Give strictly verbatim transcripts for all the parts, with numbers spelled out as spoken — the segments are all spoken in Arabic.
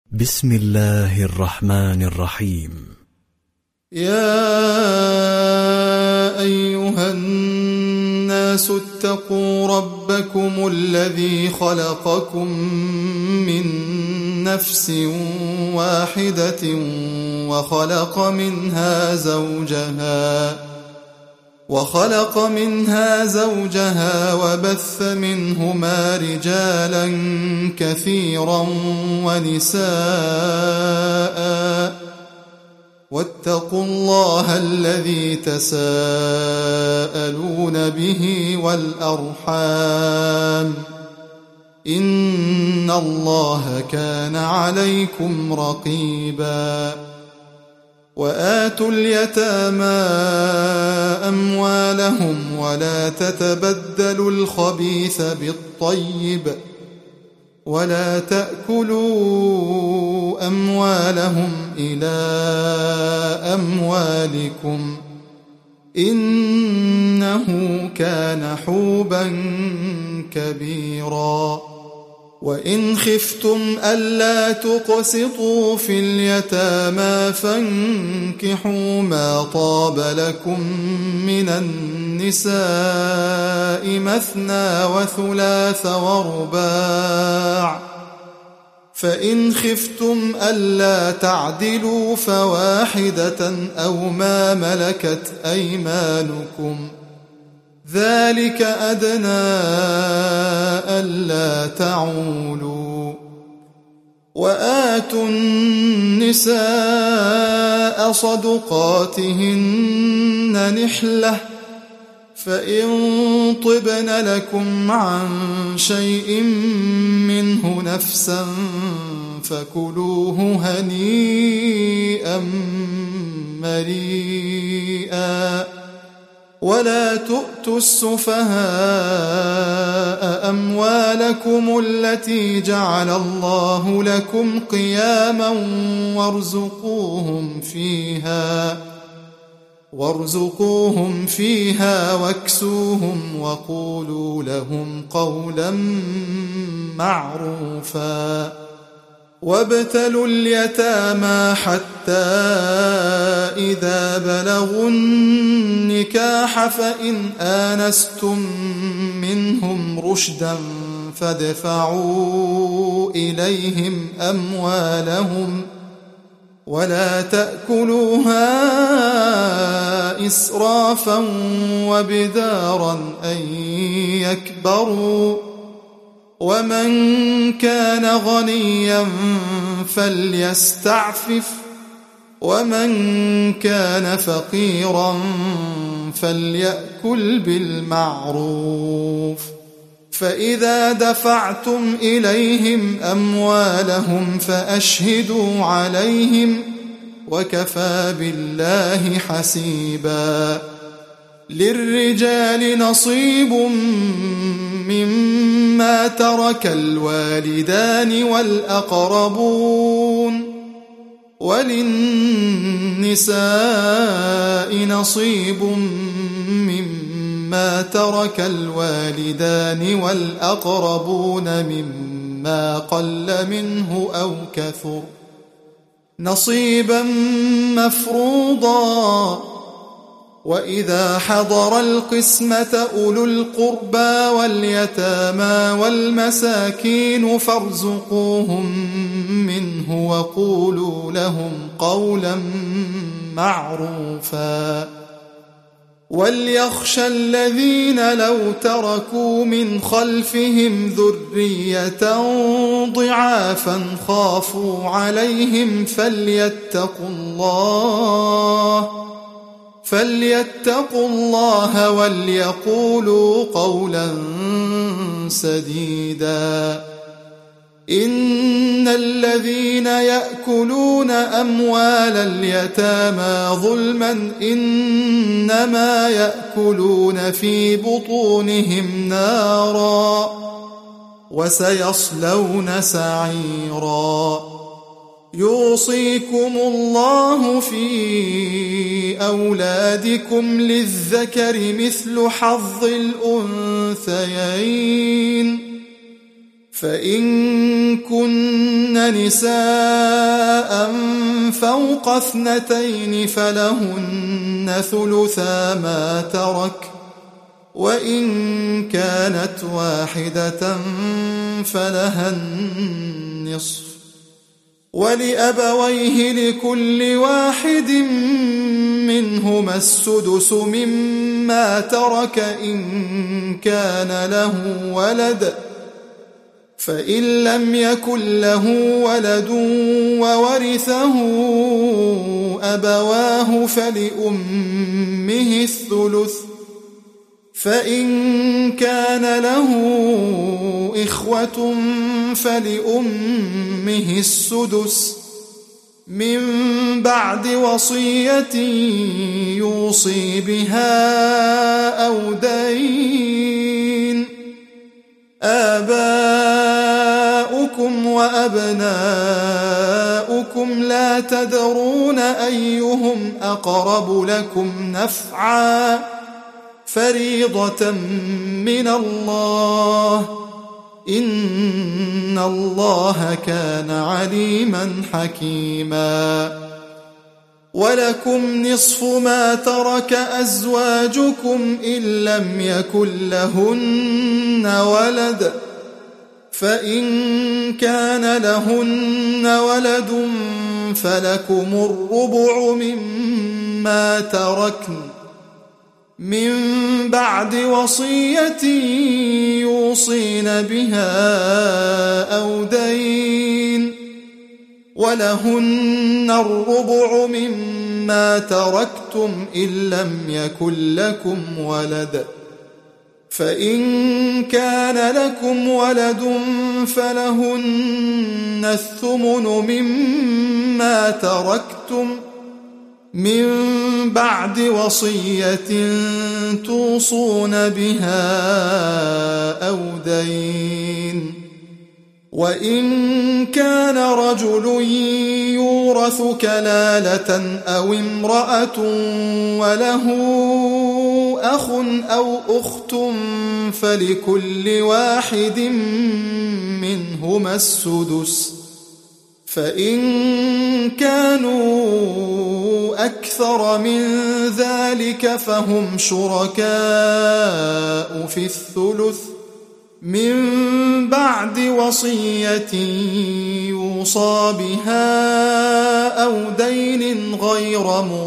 بسم الله الرحمن الرحيم. يا أيها الناس اتقوا ربكم الذي خلقكم من نفس واحدة وخلق منها زوجها وخلق منها زوجها وبث منهما رجالا كثيرا ونساء، واتقوا الله الذي تساءلون به والأرحام، إن الله كان عليكم رقيبا. وآتوا اليتامى أموالهم ولا تتبدلوا الخبيث بالطيب ولا تأكلوا أموالهم إلى أموالكم إنه كان حوبا كبيرا. وإن خفتم ألا تقسطوا في اليتامى فانكحوا ما طاب لكم من النساء مثنى وثلاث ورباع، فإن خفتم ألا تعدلوا فواحدة أو ما ملكت أيمانكم، ذلك أدنى ألا تعولوا. وآتوا النساء صدقاتهن نحلة، فإن طبن لكم عن شيء منه نفسا فكلوه هنيئا مريئا. ولا تؤتوا السفهاء أموالكم التي جعل الله لكم قياما وارزقوهم فيها وارزقوهم فيها واكسوهم وقولوا لهم قولا معروفا. وابتلوا اليتامى حتى إذا بلغوا النكاح فإن آنستم منهم رشدا فادفعوا إليهم أموالهم ولا تأكلوها إسرافا وبدارا أن يكبروا، ومن كان غنيا فليستعفف ومن كان فقيرا فليأكل بالمعروف. فإذا دفعتم إليهم أموالهم فأشهدوا عليهم وكفى بالله حسيبا. للرجال نصيب مما ترك الوالدان والأقربون، وللنساء نصيب مما ترك الوالدان والأقربون مما قل منه أو كثر نصيبا مفروضا. وإذا حضر القسمة أولو القربى واليتامى والمساكين فارزقوهم منه وقولوا لهم قولا معروفا. وليخشى الذين لو تركوا من خلفهم ذرية ضعافا خافوا عليهم فليتقوا الله فليتقوا الله وليقولوا قولا سديدا. إن الذين يأكلون أموال اليتامى ظلما إنما يأكلون في بطونهم نارا وسيصلون سعيرا. يوصيكم الله في أولادكم للذكر مثل حظ الأنثيين، فإن كن نساء فوق اثنتين فلهن ثلثا ما ترك، وإن كانت واحدة فلها النصف، ولأبويه لكل واحد منهما السدس مما ترك إن كان له ولد، فإن لم يكن له ولد وورثه أبواه فلأمه الثلث، فإن كان له إخوة فلأمه السدس من بعد وصية يوصي بها أو دين. آباؤكم وأبناؤكم لا تدرون أيهم أقرب لكم نفعا، فريضة من الله، إن الله كان عليما حكيما. ولكم نصف ما ترك أزواجكم إن لم يكن لهن ولد، فإن كان لهن ولد فلكم الربع مما تركن من بعد وصية يوصين بها أو دين، ولهن الربع مما تركتم إن لم يكن لكم ولد، فإن كان لكم ولد فلهن الثمن مما تركتم من بعد وصية توصون بها أو دين. وإن كان رجل يورث كلالة أو امرأة وله أخ أو أخت فلكل واحد منهما السدس، فإن كانوا أكثر من ذلك فهم شركاء في الثلث من بعد وصية يوصى بها أو دين غير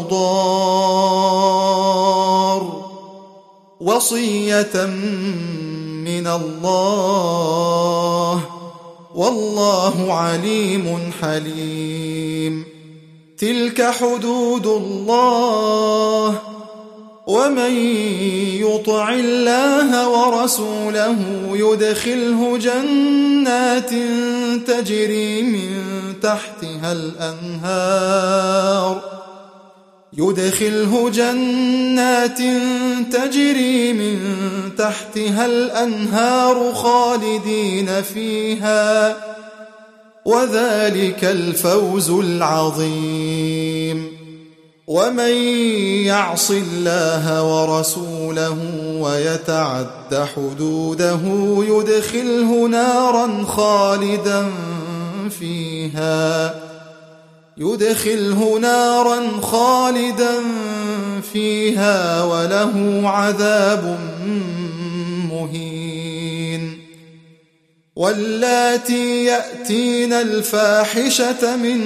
مضار، وصية من الله، والله عليم حليم. تلك حدود الله، ومن يطع الله ورسوله يدخله جنات تجري من تحتها الأنهار يدخله جنات تجري من تحتها الأنهار خالدين فيها، وذلك الفوز العظيم. ومن يعص الله ورسوله ويتعد حدوده يدخله نارا خالدا فيها يدخله نارا خالدا فيها وله عذاب مهين. واللاتي يأتين الفاحشة من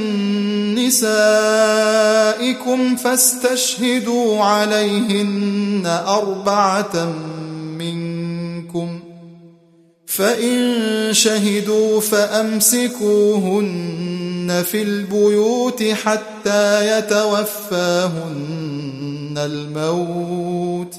نسائكم فاستشهدوا عليهن أربعة منكم، فإن شهدوا فأمسكوهن في البيوت حتى يتوفاهن الموت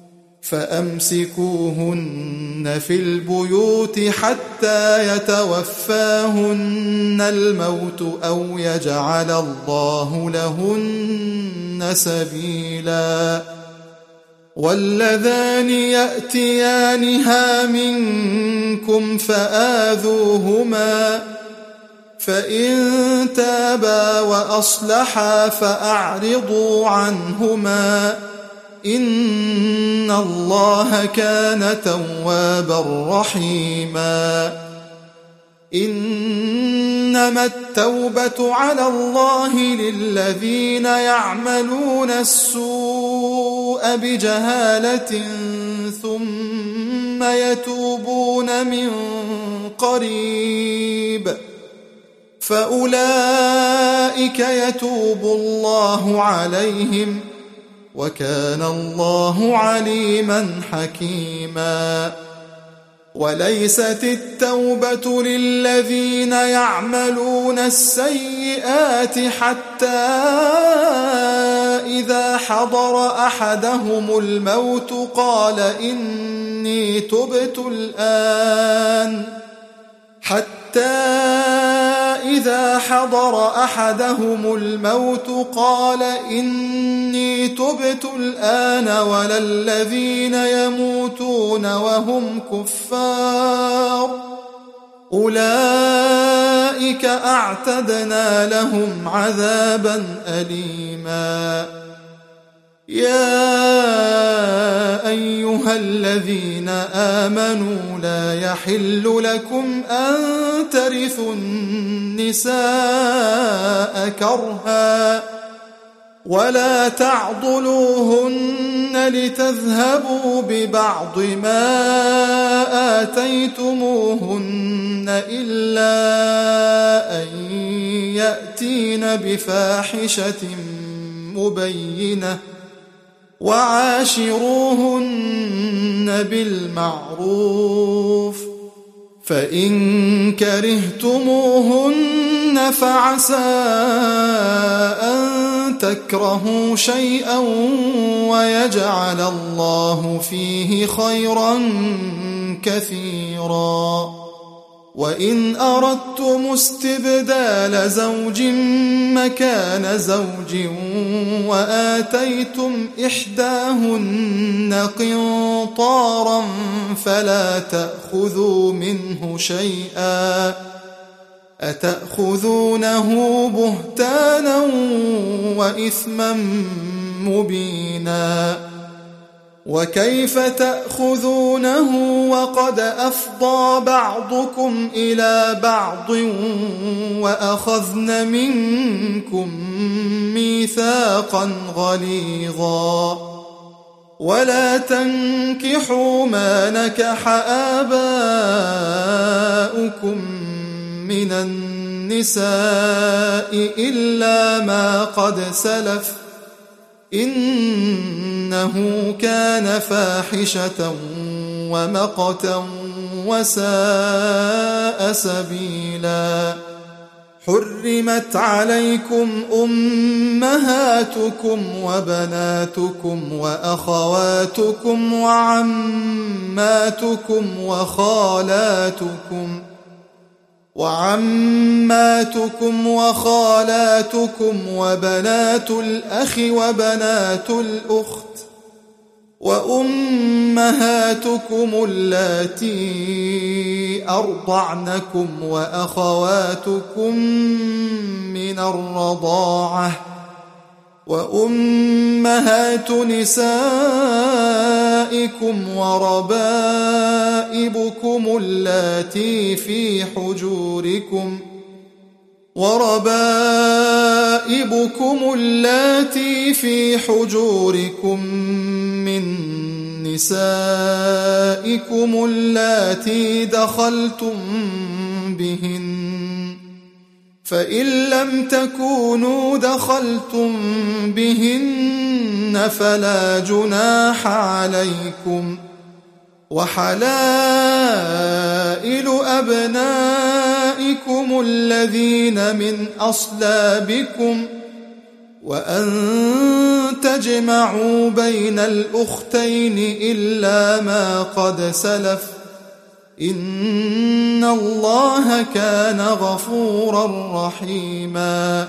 فأمسكوهن في البيوت حتى يتوفاهن الموت أو يجعل الله لهن سبيلا. واللذان يأتيانها منكم فآذوهما، فإن تابا وأصلحا فأعرضوا عنهما، إن الله كان توابا رحيما. إنما التوبة على الله للذين يعملون السوء بجهالة ثم يتوبون من قريب فأولئك يتوب الله عليهم وكان الله عليما حكيما. وليست التوبة للذين يعملون السيئات حتى إذا حضر أحدهم الموت قال إني تبت الآن حتى إذا حضر أحدهم الموت قال إني تبت الآن ولا الذين يموتون وهم كفار أولئك أعتدنا لهم عذابا أليما. يا أيها الذين آمنوا لا يحل لكم أن ترثوا النساء كرها ولا تعضلوهن لتذهبوا ببعض ما آتيتموهن إلا أن يأتين بفاحشة مبينة وعاشروهن بالمعروف فإن كرهتموهن فعسى أن تكرهوا شيئا ويجعل الله فيه خيرا كثيرا. وإن أردتم استبدال زوج مكان زوج وآتيتم إحداهن قنطارا فلا تأخذوا منه شيئا أتأخذونه بهتانا وإثما مبينا. وكيف تأخذونه وقد أفضى بعضكم إلى بعض وأخذن منكم ميثاقا غليظا. ولا تنكحوا ما نكح آباؤكم من النساء إلا ما قد سلف إنه كان فاحشة ومقتا وساء سبيلا. حرمت عليكم أمهاتكم وبناتكم وأخواتكم وعماتكم وخالاتكم وعماتكم وخالاتكم وبنات الأخ وبنات الأخت وأمهاتكم اللاتي أرضعنكم وأخواتكم من الرضاعة وأمهات نسائكم وربائبكم اللاتي في حجوركم وربائبكم اللاتي في حجوركم من نسائكم اللاتي دخلتم بهن فإن لم تكونوا دخلتم بهن فلا جناح عليكم وحلائل أبنائكم الذين من أصلابكم وأن تجمعوا بين الأختين إلا ما قد سلف إن الله كان غفورا رحيما.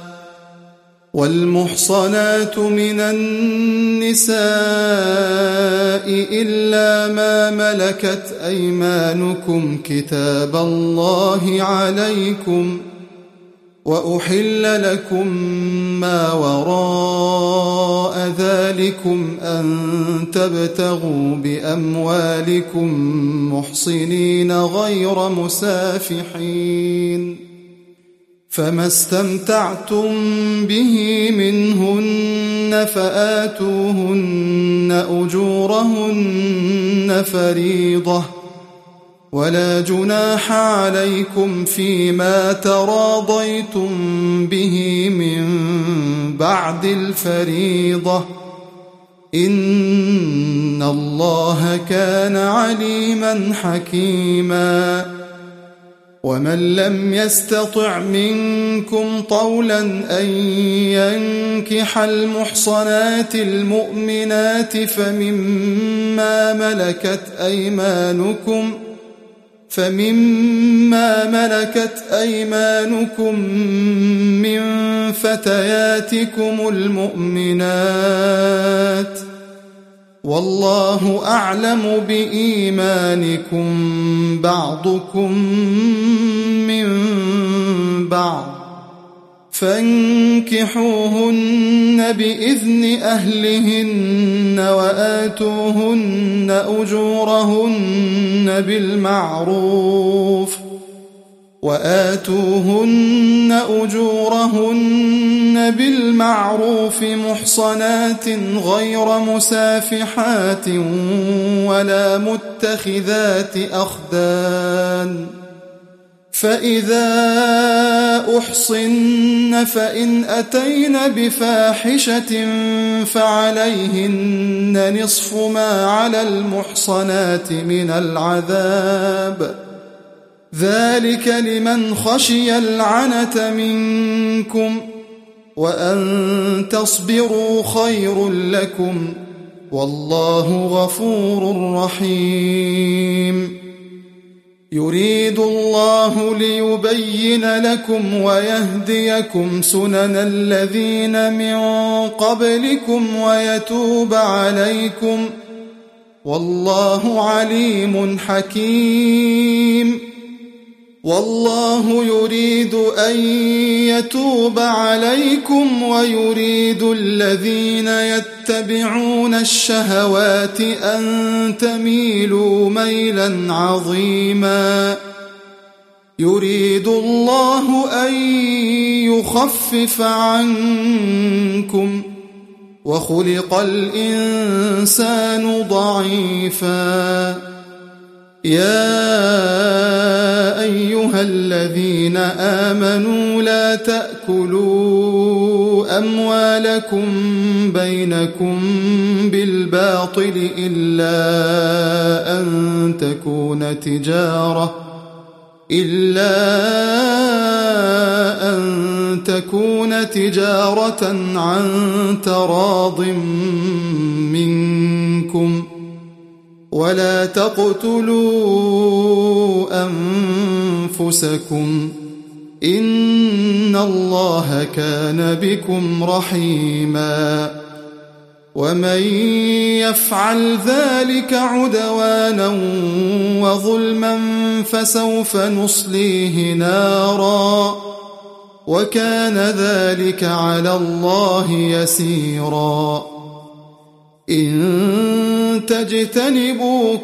والمحصنات من النساء إلا ما ملكت أيمانكم كتاب الله عليكم وأحل لكم ما وراء ذلك أموالكم أن تبتغوا بأموالكم محصنين غير مسافحين، فما استمتعتم به منهن فآتوهن أجورهن فريضة، ولا جناح عليكم فيما تراضيتم به من بعد الفريضة، إن الله كان عليما حكيما. ومن لم يستطع منكم طولا أن ينكح المحصنات المؤمنات فمما ملكت أيمانكم فمما ملكت أيمانكم من فتياتكم المؤمنات، والله أعلم بإيمانكم بعضكم من بعض، فانكحوهن بإذن أهلهن وآتوهن أجورهن بالمعروف وآتوهن أجورهن بالمعروف محصنات غير مسافحات ولا متخذات أخدان، فإذا أحصن فإن أتين بفاحشة فعليهن نصف ما على المحصنات من العذاب، ذلك لمن خشي العنة منكم، وأن تصبروا خير لكم، والله غفور رحيم. يريد الله ليبين لكم ويهديكم سنن الذين من قبلكم ويتوب عليكم، والله عليم حكيم. والله يريد أن يتوب عليكم ويريد الذين يتبعون الشهوات أن تميلوا ميلا عظيما. يريد الله أن يخفف عنكم، وخلق الإنسان ضعيفا. يا أيها الذين آمنوا لا تأكلوا أموالكم بينكم بالباطل إلا أن تكون تجارة إلا أن تكون تجارة عن تراض منكم، ولا تقتلوا أنفسكم، إن الله كان بكم رحيما. ومن يفعل ذلك عدوانا وظلما فسوف نصليه نارا، وكان ذلك على الله يسيرا. إن تجتنبوا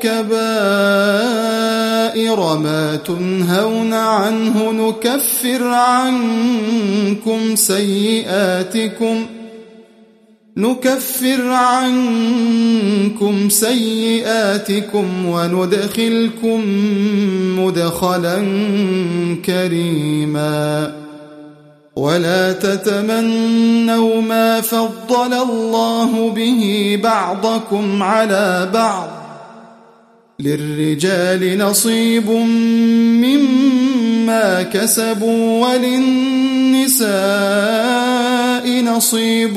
كبائر ما تنهون عنه نكفر عنكم سيئاتكم نكفر عنكم سيئاتكم وندخلكم مدخلا كريما. ولا تتمنوا ما فضل الله به بعضكم على بعض، للرجال نصيب مما كسبوا وللنساء نصيب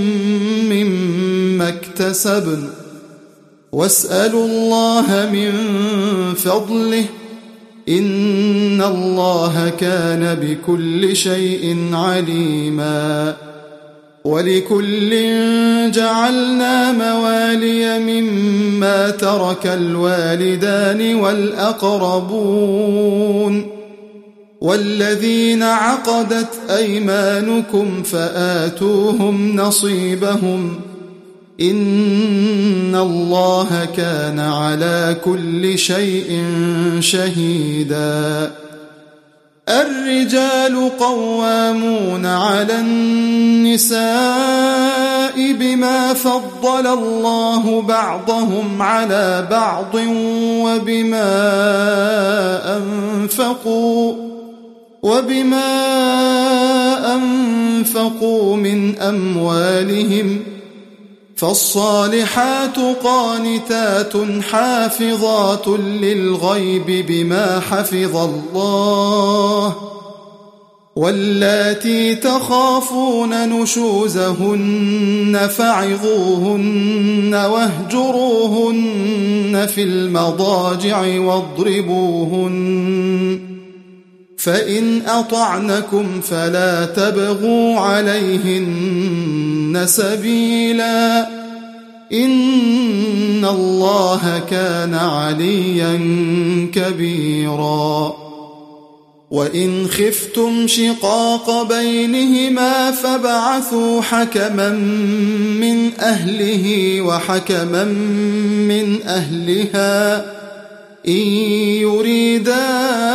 مما اكتسبن، واسألوا الله من فضله، إن الله كان بكل شيء عليما. ولكل جعلنا موالي مما ترك الوالدان والأقربون والذين عقدت أيمانكم فآتوهم نصيبهم إن الله كان على كل شيء شهيدا. الرجال قوامون على النساء بما فضل الله بعضهم على بعض وبما أنفقوا وبما أنفقوا من أموالهم، فالصالحات قانتات حافظات للغيب بما حفظ الله، واللاتي تخافون نشوزهن فعظوهن واهجروهن في المضاجع واضربوهن، فإن أطعنكم فلا تبغوا عليهن سبيلا، إن الله كان عليا كبيرا. وإن خفتم شقاق بينهما فابعثوا حكما من أهله وحكما من أهلها إن يريدا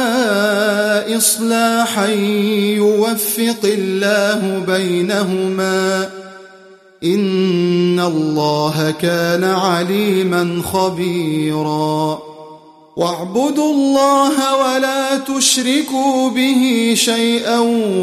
إصلاحا يوفق الله بينهما، إن الله كان عليما خبيرا. واعبدوا الله ولا تشركوا به شيئا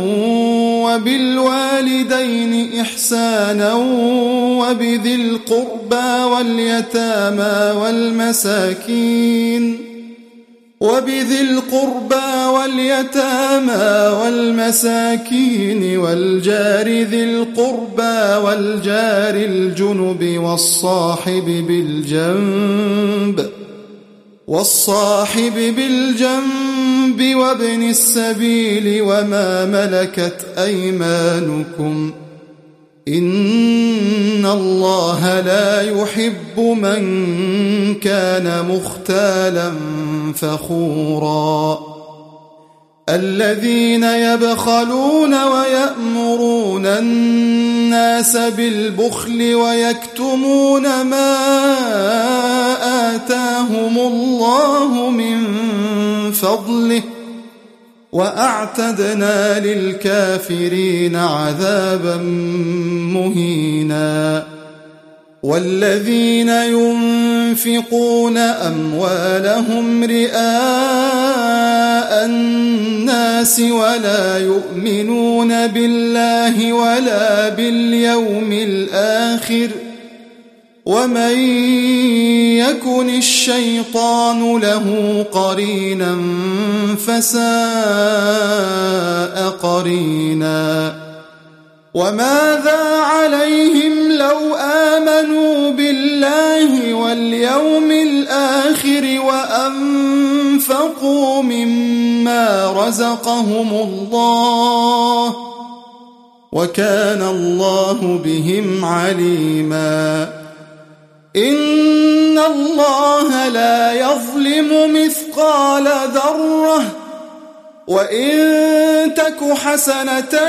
وبالوالدين إحسانا وبذي القربى واليتامى والمساكين وبذي القربى واليتامى والمساكين والجار ذي القربى والجار الجنب والصاحب بالجنب والصاحب بالجنب وابن السبيل وما ملكت أيمانكم، إن الله لا يحب من كان مختالا فخورا. الذين يبخلون ويأمرون الناس بالبخل ويكتمون ما آتاهم الله من فضله، وأعتدنا للكافرين عذابا مهينا. والذين ينفقون أموالهم رئاء الناس ولا يؤمنون بالله ولا باليوم الآخر، ومن يكن الشيطان له قرينا فساء قرينا. وماذا عليهم لو آمنوا بالله واليوم الآخر وأنفقوا مما رزقهم الله، وكان الله بهم عليما. إن الله لا يظلم مثقال ذرة، وإن تك حسنة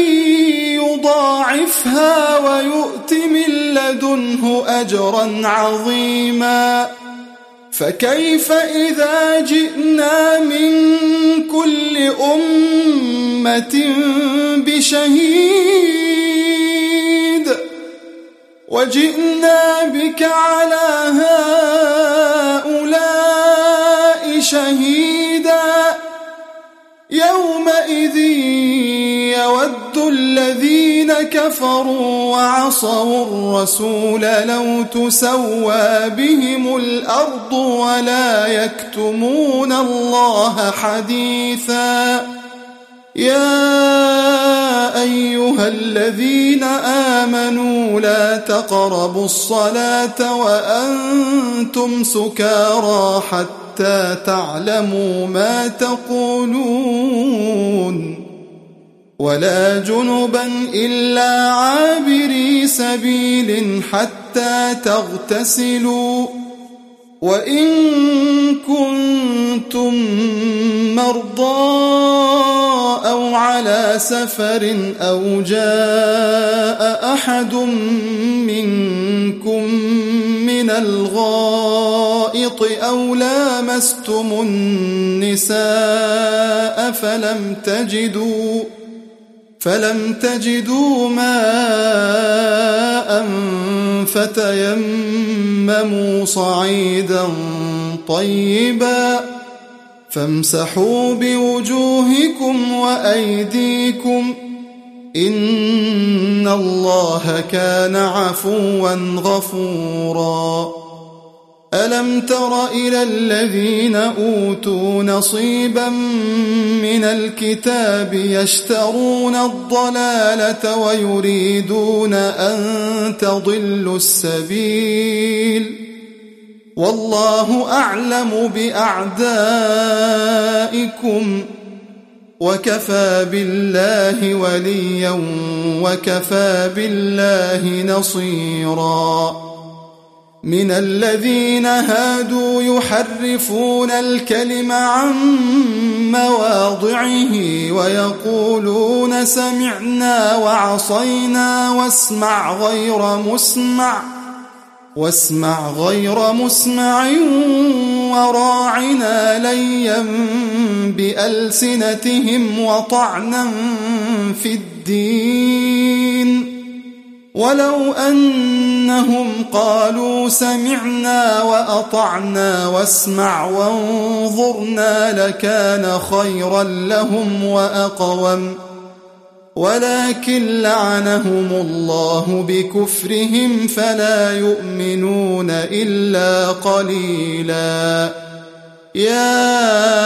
يضاعفها ويؤت من لدنه أجرا عظيما. فكيف إذا جئنا من كل أمة بشهيد وجئنا بك على هؤلاء شهيدا، يومئذ يود الذين كفروا وعصوا الرسول لو تسوى بهم الأرض ولا يكتمون الله حديثا. يا أيها الذين آمنوا لا تقربوا الصلاة وأنتم سكارى حتى تعلموا ما تقولون، ولا جنبا إلا عابري سبيل حتى تغتسلوا، وإن كنتم مرضى أو على سفر أو جاء أحد منكم الغائط أو لامستم النساء فلم تجدوا فلم تجدوا ماء فتيمموا صعيدا طيبا فامسحوا بوجوهكم وأيديكم إن الله كان عفوا غفورا ألم تر إلى الذين أوتوا نصيبا من الكتاب يشترون الضلالة ويريدون أن تضلوا السبيل والله أعلم بأعدائكم وكفى بالله وليا وكفى بالله نصيرا من الذين هادوا يحرفون الكلم عن مواضعه ويقولون سمعنا وعصينا واسمع غير مسمع واسمع غير مسمع وراعنا ليا بألسنتهم وطعنا في الدين ولو أنهم قالوا سمعنا وأطعنا واسمع وانظرنا لكان خيرا لهم وأقوم ولكن لعنهم الله بكفرهم فلا يؤمنون إلا قليلا يا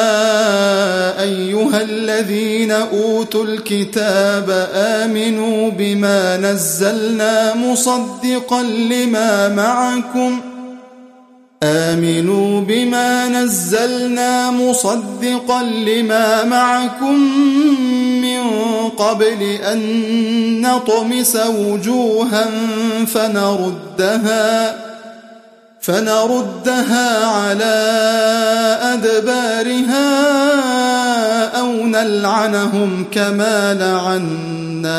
أيها الذين أوتوا الكتاب آمنوا بما نزلنا مصدقا لما معكم آمنوا بما نزلنا مصدقا لما معكم من قبل أن نطمس وجوها فنردها فنردها على أدبارها أو نلعنهم كما لعنا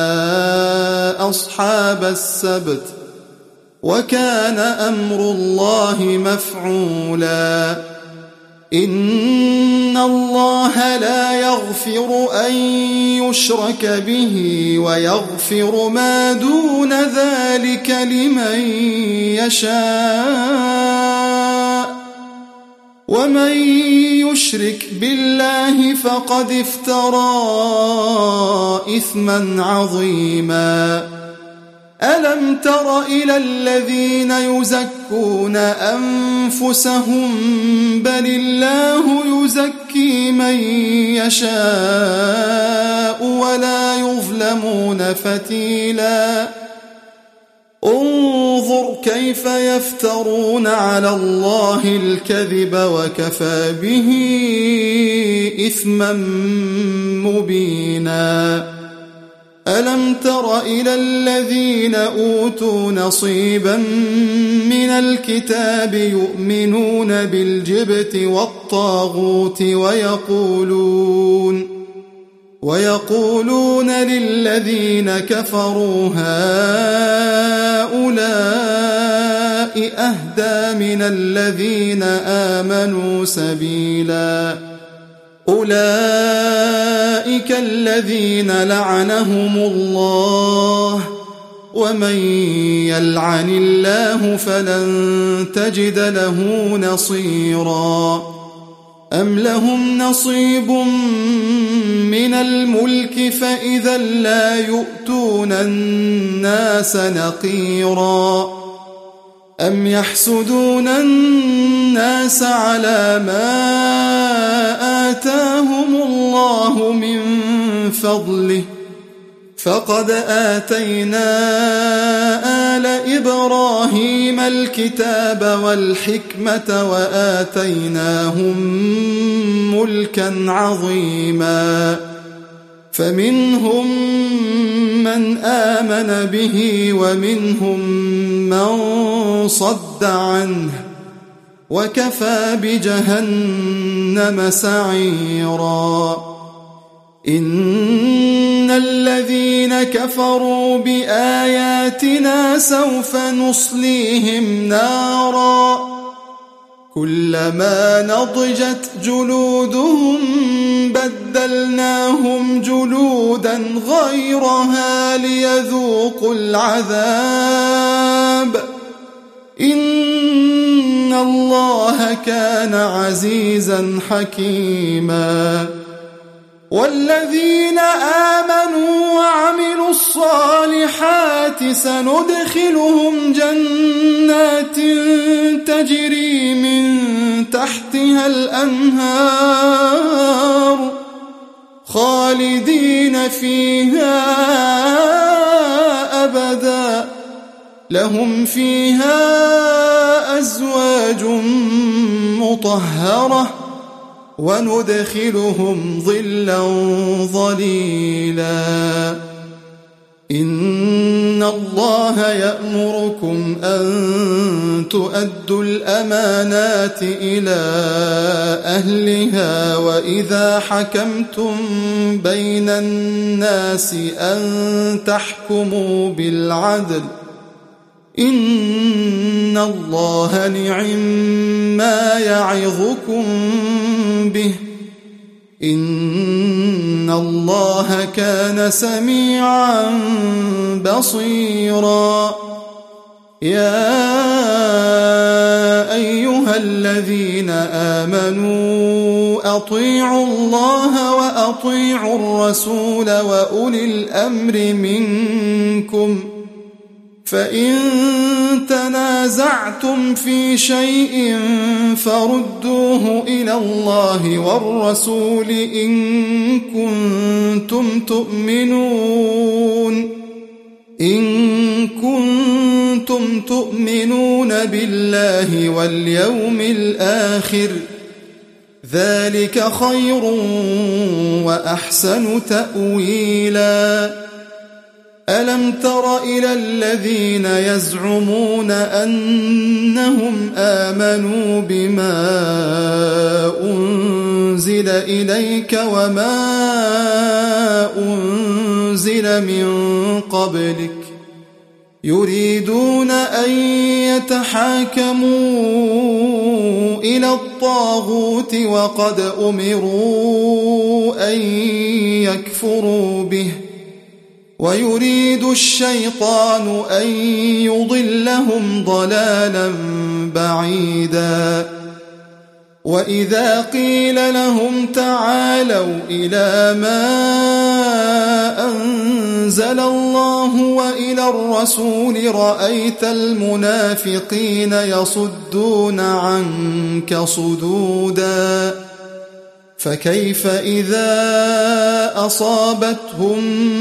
أصحاب السبت وكان أمر الله مفعولا إن الله لا يغفر أن يشرك به ويغفر ما دون ذلك لمن يشاء ومن يشرك بالله فقد افترى إثما عظيما ألم تر إلى الذين يزكون أنفسهم بل الله يزكي من يشاء ولا يظلمون فتيلا انظر كيف يفترون على الله الكذب وكفى به إثما مبينا ألم تر إلى الذين أوتوا نصيبا من الكتاب يؤمنون بالجبت والطاغوت ويقولون ويقولون للذين كفروا هؤلاء أهدى من الذين آمنوا سبيلا أولئك الذين لعنهم الله ومن يلعن الله فلن تجد له نصيرا أم لهم نصيب من الملك فإذا لا يؤتون الناس نقيرا أم يحسدون الناس على ما آتاهم الله من فضله فقد آتينا آل إبراهيم الكتاب والحكمة وآتيناهم ملكا عظيما فمنهم من آمن به ومنهم من صد عنه وكفى بجهنم سعيرا إن الذين كفروا بآياتنا سوف نصليهم نارا كلما نضجت جلودهم بدلناهم جلودا غيرها ليذوقوا العذاب إن الله كان عزيزا حكيما والذين آمنوا وعملوا الصالحات سندخلهم جنات تجري من تحتها الأنهار خالدين فيها أبدا لهم فيها أزواج مطهرة وندخلهم ظلا ظليلا إن الله يأمركم أن تؤدوا الأمانات إلى أهلها وإذا حكمتم بين الناس أن تحكموا بالعدل إن الله نعما يعظكم به إن الله كان سميعا بصيرا يا أيها الذين آمنوا أطيعوا الله وأطيعوا الرسول وأولي الأمر منكم فإن تنازعتم في شيء فردوه إلى الله والرسول إن كنتم تؤمنون إن كنتم تؤمنون بالله واليوم الآخر ذلك خير وأحسن تأويلا ألم تر إلى الذين يزعمون أنهم آمنوا بما أنزل إليك وما أنزل من قبلك يريدون أن يتحاكموا إلى الطاغوت وقد أمروا أن يكفروا به ويريد الشيطان أن يضلهم ضلالا بعيدا وإذا قيل لهم تعالوا إلى ما أنزل الله وإلى الرسول رأيت المنافقين يصدون عنك صدودا فكيف إذا أصابتهم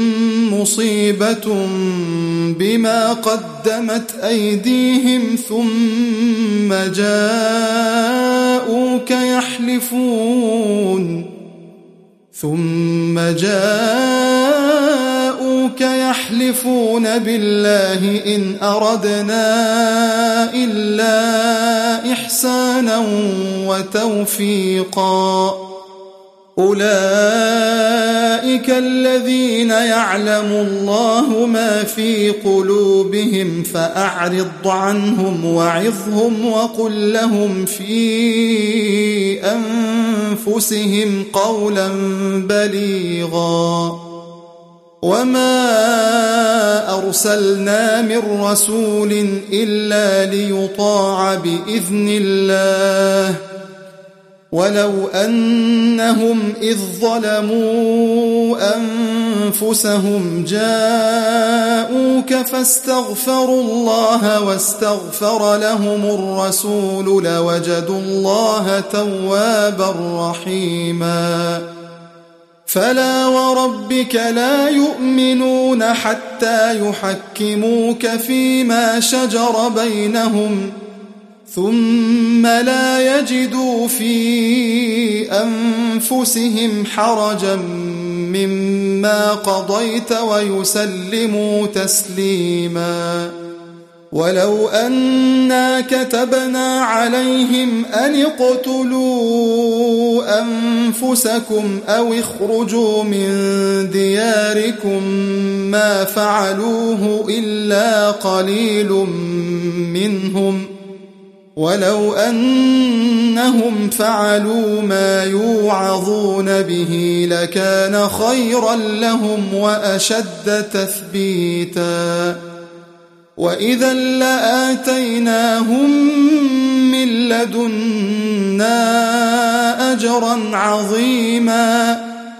مصيبة بما قدمت أيديهم ثم جاءوك يحلفون ثم جاءوك يحلفون بالله إن أردنا إلا إحسانا وتوفيقا أولئك الذين يعلم الله ما في قلوبهم فأعرض عنهم وعظهم وقل لهم في أنفسهم قولا بليغا وما أرسلنا من رسول إلا ليطاع بإذن الله ولو أنهم إذ ظلموا أنفسهم جاءوك فاستغفروا الله واستغفر لهم الرسول لوجدوا الله توابا رحيما فلا وربك لا يؤمنون حتى يحكموك فيما شجر بينهم ثم لا يجدوا في أنفسهم حرجا مما قضيت ويسلموا تسليما ولو أنا كتبنا عليهم أن اقتلوا أنفسكم أو اخرجوا من دياركم ما فعلوه إلا قليل منهم ولو أنهم فعلوا ما يوعظون به لكان خيرا لهم وأشد تثبيتا وإذا لآتيناهم من لدنا أجرا عظيما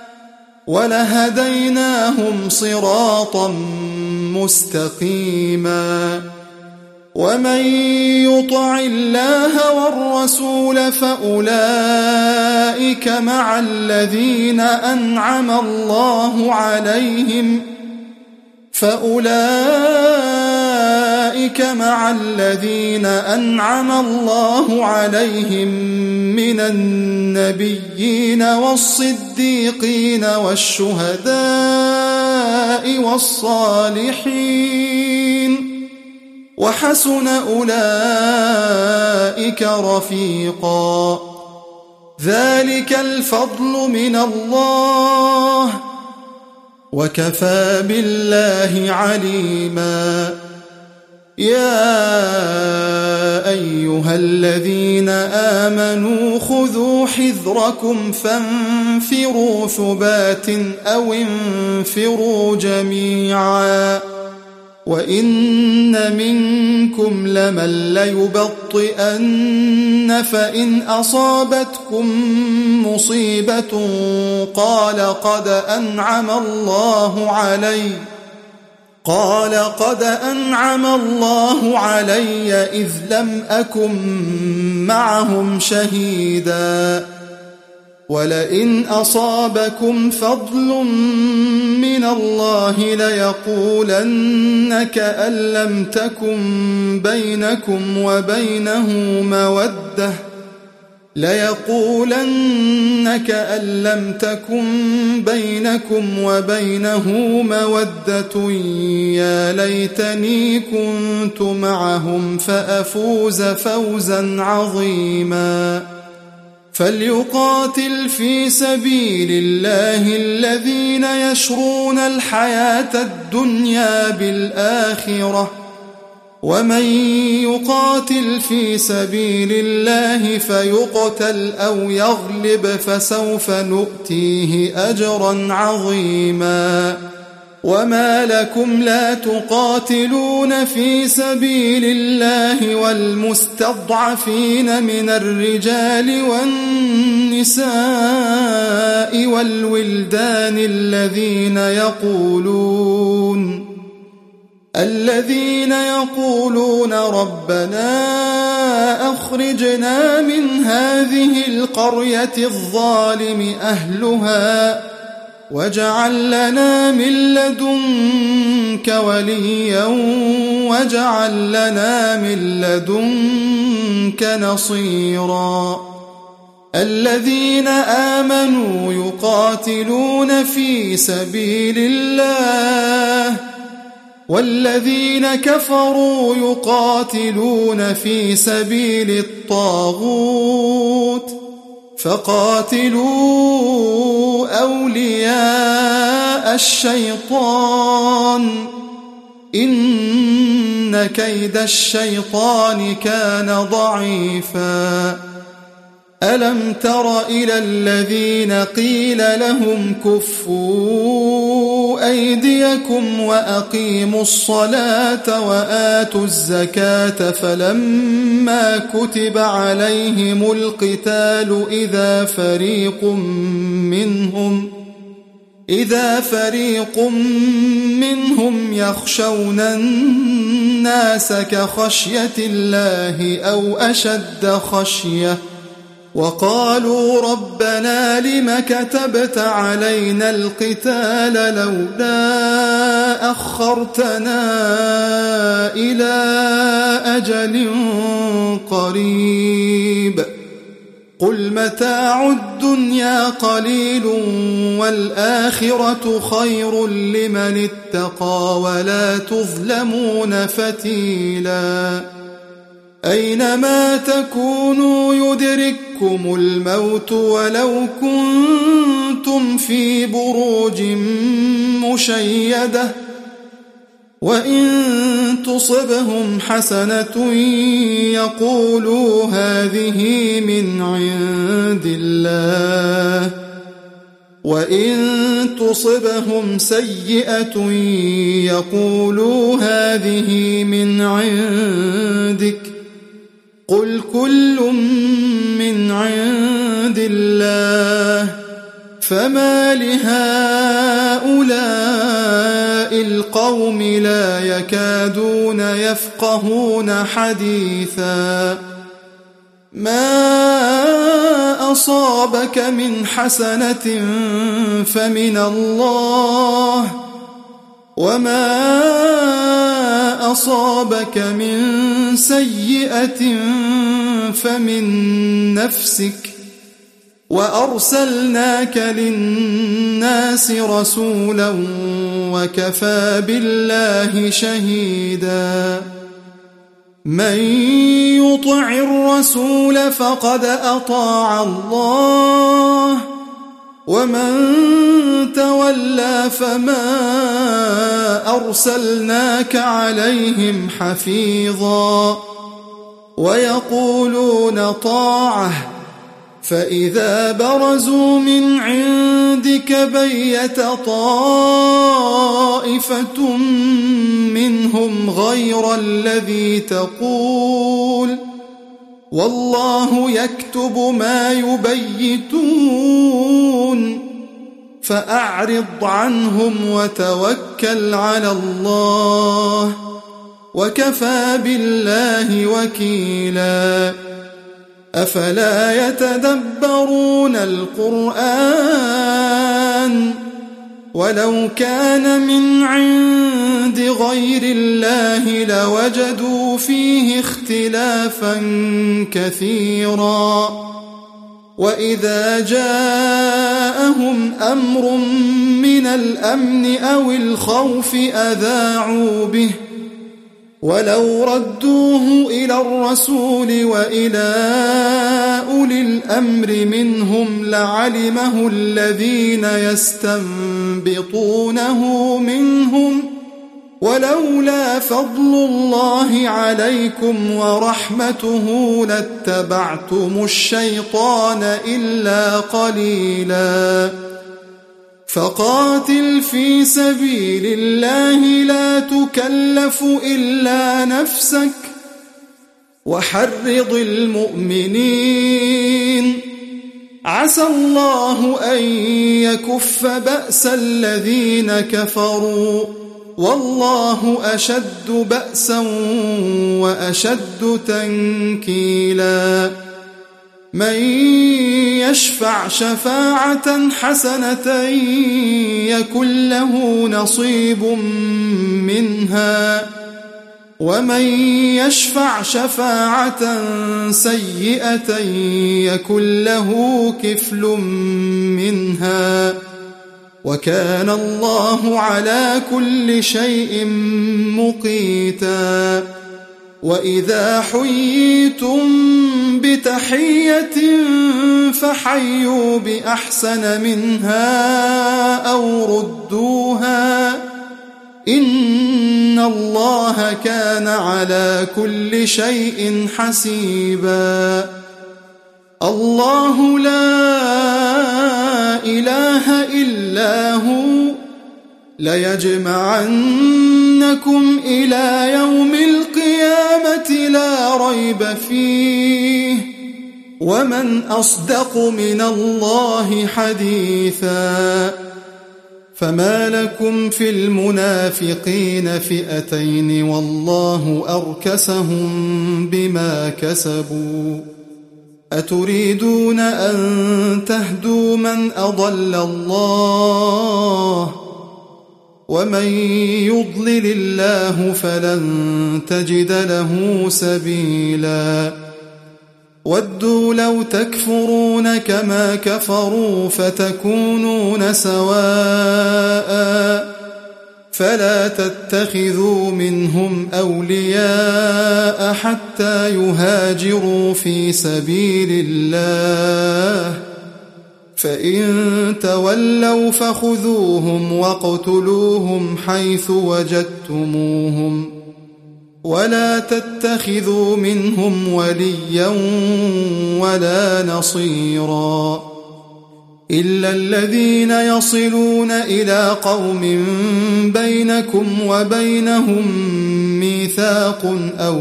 ولهديناهم صراطا مستقيما ومن يطع الله والرسول فأولئك مع الذين أنعم الله عليهم فأولئك مع الذين أنعم الله عليهم من النبيين والصديقين والشهداء والصالحين وحسن أولئك رفيقا ذلك الفضل من الله وكفى بالله عليما يا أيها الذين آمنوا خذوا حذركم فانفروا ثبات أو انفروا جميعا وإن منكم لمن ليبطئن فإن أصابتكم مصيبة قال قد أنعم الله علي قال قد أنعم الله علي إذ لم أكن معهم شهيدا ولئن أصابكم فضل من الله ليقولن كأن لم تكن بينكم وبينه مودة ليقولن كأن لم تكن بينكم وبينه مودة يا ليتني كنت معهم فأفوز فوزا عظيما فليقاتل في سبيل الله الذين يشرون الحياة الدنيا بالآخرة ومن يقاتل في سبيل الله فيقتل أو يغلب فسوف نؤتيه أجرا عظيما وما لكم لا تقاتلون في سبيل الله والمستضعفين من الرجال والنساء والولدان الذين يقولون الذين يقولون ربنا أخرجنا من هذه القرية الظالم أهلها واجعل لنا من لدنك وليا واجعل لنا من لدنك نصيرا الذين آمنوا يقاتلون في سبيل الله والذين كفروا يقاتلون في سبيل الطاغوت فقاتلوا أولياء الشيطان إن كيد الشيطان كان ضعيفا ألم تر إلى الذين قيل لهم كفوا أيديكم وأقيموا الصلاة وآتوا الزكاة فلما كتب عليهم القتال إذا فريق منهم إذا فريق منهم يخشون الناس كخشية الله أو أشد خشية وقالوا ربنا لم كتبت علينا القتال لولا أخرتنا إلى أجل قريب قل متاع الدنيا قليل والآخرة خير لمن اتقى ولا تظلمون فتيلا أينما تكونوا يدرككم الموت ولو كنتم في بروج مشيدة وإن تصبهم حسنة يقولوا هذه من عند الله وإن تصبهم سيئة يقولوا هذه من عندك قل كل من عند الله فما لهؤلاء القوم لا يكادون يفقهون حديثا ما أصابك من حسنة فمن الله وما أصابك من سيئة فمن نفسك وأرسلناك للناس رسولا وكفى بالله شهيدا من يطع الرسول فقد أطاع الله ومن تولى فما أرسلناك عليهم حفيظا ويقولون طاعة فإذا برزوا من عندك بيت طائفة منهم غير الذي تقول والله يكتب ما يبيتون فأعرض عنهم وتوكل على الله وكفى بالله وكيلا أفلا يتدبرون القرآن ولو كان من عند غير الله لوجدوا فيه اختلافا كثيرا وإذا جاءهم أمر من الأمن أو الخوف أذاعوا به ولو ردوه إلى الرسول وإلى أولي الأمر منهم لعلمه الذين يستنبطونه منهم ولولا فضل الله عليكم ورحمته لاتبعتم الشيطان إلا قليلا فقاتل في سبيل الله لا تكلف إلا نفسك وحرض المؤمنين عسى الله أن يكف بأس الذين كفروا والله أشد بأسا وأشد تنكيلا من يشفع شفاعة حسنة يكن له نصيب منها ومن يشفع شفاعة سيئة يكن له كفل منها وكان الله على كل شيء مقيتا وإذا حييتم بتحية فحيوا بأحسن منها أو ردوها إن الله كان على كل شيء حسيبا الله لا إله إلا هو ليجمعنكم إلى يوم القيامة لا ريب فيه ومن أصدق من الله حديثا فما لكم في المنافقين فئتين والله أركسهم بما كسبوا أتريدون أن تهدوا من أضل الله ومن يضلل الله فلن تجد له سبيلا ودوا لو تكفرون كما كفروا فتكونون سواء فلا تتخذوا منهم أولياء حتى يهاجروا في سبيل الله فإن تولوا فخذوهم واقتلوهم حيث وجدتموهم ولا تتخذوا منهم وليا ولا نصيرا إلا الذين يصلون إلى قوم بينكم وبينهم ميثاق أو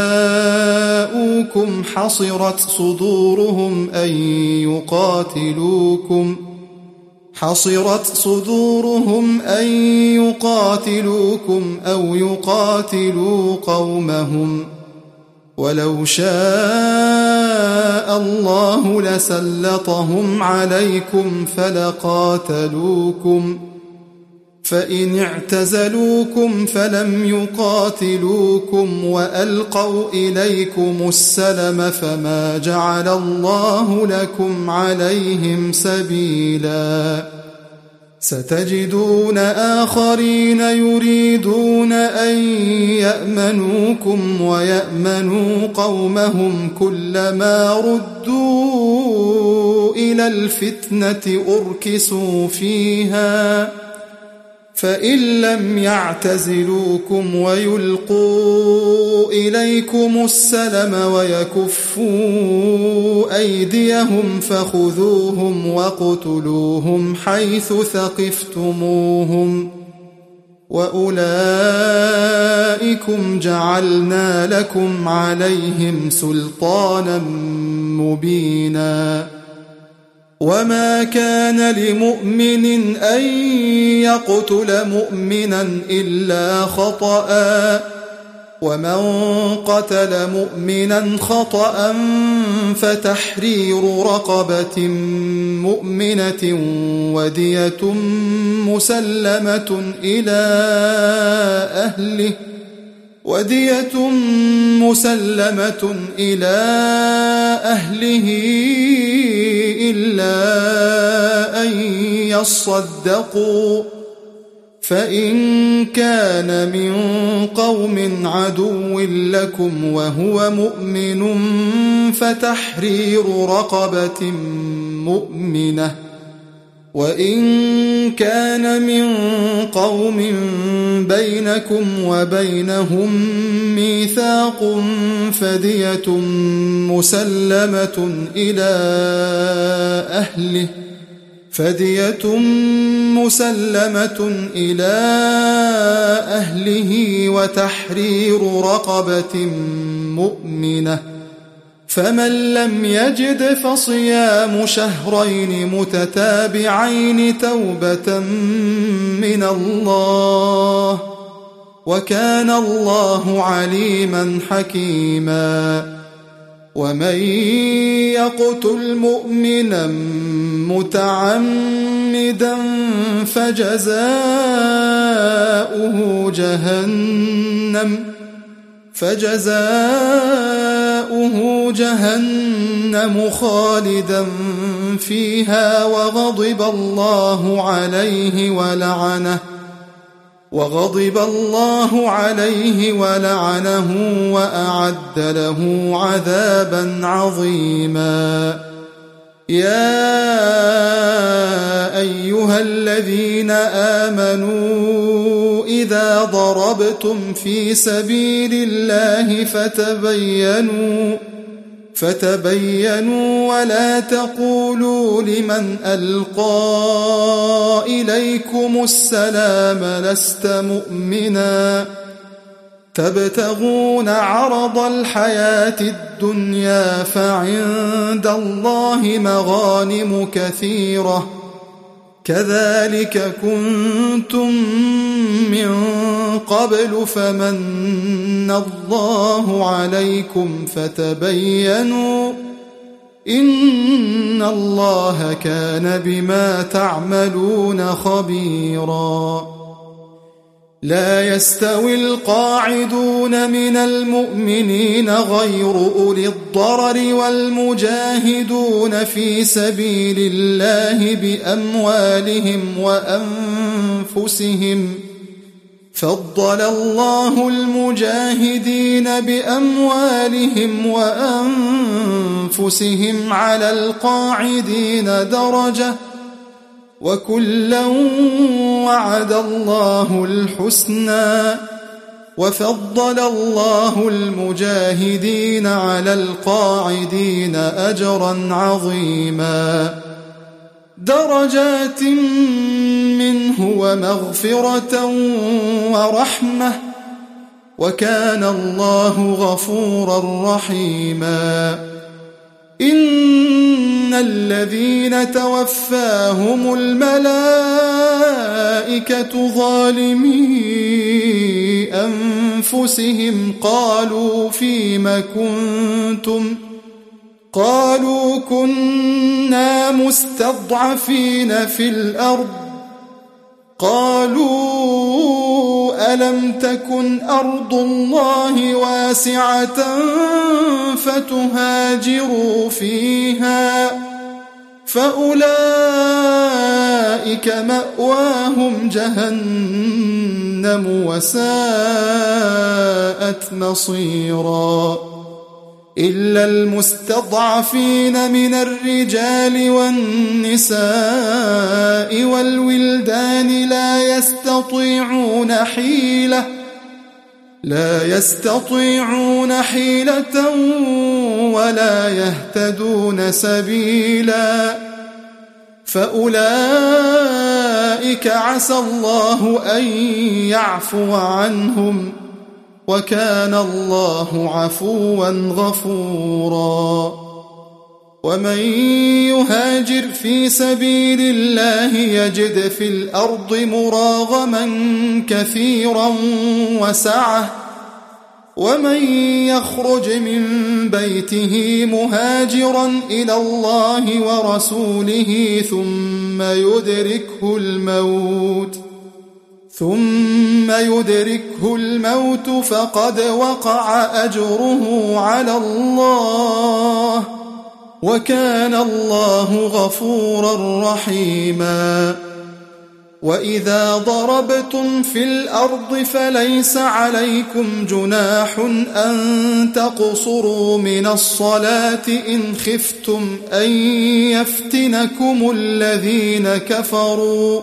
جاءوكم حصرت صدورهم أن يقاتلوكم حصرت صدورهم أن يقاتلوكم أو يقاتلوا قومهم ولو شاء الله لسلطهم عليكم فلقاتلوكم فإن اعتزلوكم فلم يقاتلوكم وألقوا إليكم السلم فما جعل الله لكم عليهم سبيلا ستجدون آخرين يريدون أن يأمنوكم ويأمنوا قومهم كلما ردوا إلى الفتنة أركسوا فيها فإن لم يعتزلوكم ويلقوا إليكم السلم ويكفوا أيديهم فخذوهم واقتلوهم حيث ثقفتموهم وأولئكم جعلنا لكم عليهم سلطانا مبينا وما كان لمؤمن أن يقتل مؤمنا إلا خطأ ومن قتل مؤمنا خطأ فتحرير رقبة مؤمنة ودية مسلمة إلى أهله ودية مسلمة إلى أهله إلا أن يصدقوا فإن كان من قوم عدو لكم وهو مؤمن فتحرير رقبة مؤمنة وإن كان من قوم بينكم وبينهم ميثاق فدية مسلمة إلى أهله فدية مسلمة إلى أهله وتحرير رقبة مؤمنة فمن لم يجد فصيام شهرين متتابعين توبة من الله وكان الله عليما حكيما ومن يقتل مؤمنا متعمدا فجزاؤه جهنم فجزاؤه جهنم خالدا فيها وغضب الله عليه ولعنه وغضب الله عليه ولعنه وأعد له عذابا عظيما يا أيها الذين آمنوا إذا ضربتم في سبيل الله فتبينوا فتبينوا ولا تقولوا لمن ألقى إليكم السلام لست مؤمنا تبتغون عرض الحياة الدنيا فعند الله مغانم كثيرة كذلك كنتم من قبل فمن الله عليكم فتبينوا إن الله كان بما تعملون خبيرا لا يستوي القاعدون من المؤمنين غير أولي الضرر والمجاهدون في سبيل الله بأموالهم وأنفسهم. فضل الله المجاهدين بأموالهم وأنفسهم على القاعدين درجة، وكلا وعد الله الحسنى، وفضل الله المجاهدين على القاعدين أجرا عظيما، درجات منه ومغفرة ورحمة، وكان الله غفورا رحيما. إن الذين توفاهم الملائكة ظالمي أنفسهم قالوا فيم كنتم؟ قالوا كنا مستضعفين في الأرض. قالوا ألم تكن أرض الله واسعة فتهاجروا فيها، فأولئك مأواهم جهنم وساءت مصيرا. إلا المستضعفين من الرجال والنساء والولدان لا يستطيعون حيلة لا يستطيعون حيلة ولا يهتدون سبيلا، فأولئك عسى الله أن يعفو عنهم، وكان الله عفوا غفورا. ومن يهاجر في سبيل الله يجد في الأرض مراغما كثيرا وسعة، ومن يخرج من بيته مهاجرا إلى الله ورسوله ثم يدركه الموت ثم يدركه الموت فقد وقع أجره على الله، وكان الله غفورا رحيما. وإذا ضربتم في الأرض فليس عليكم جناح أن تقصروا من الصلاة إن خفتم أن يفتنكم الذين كفروا،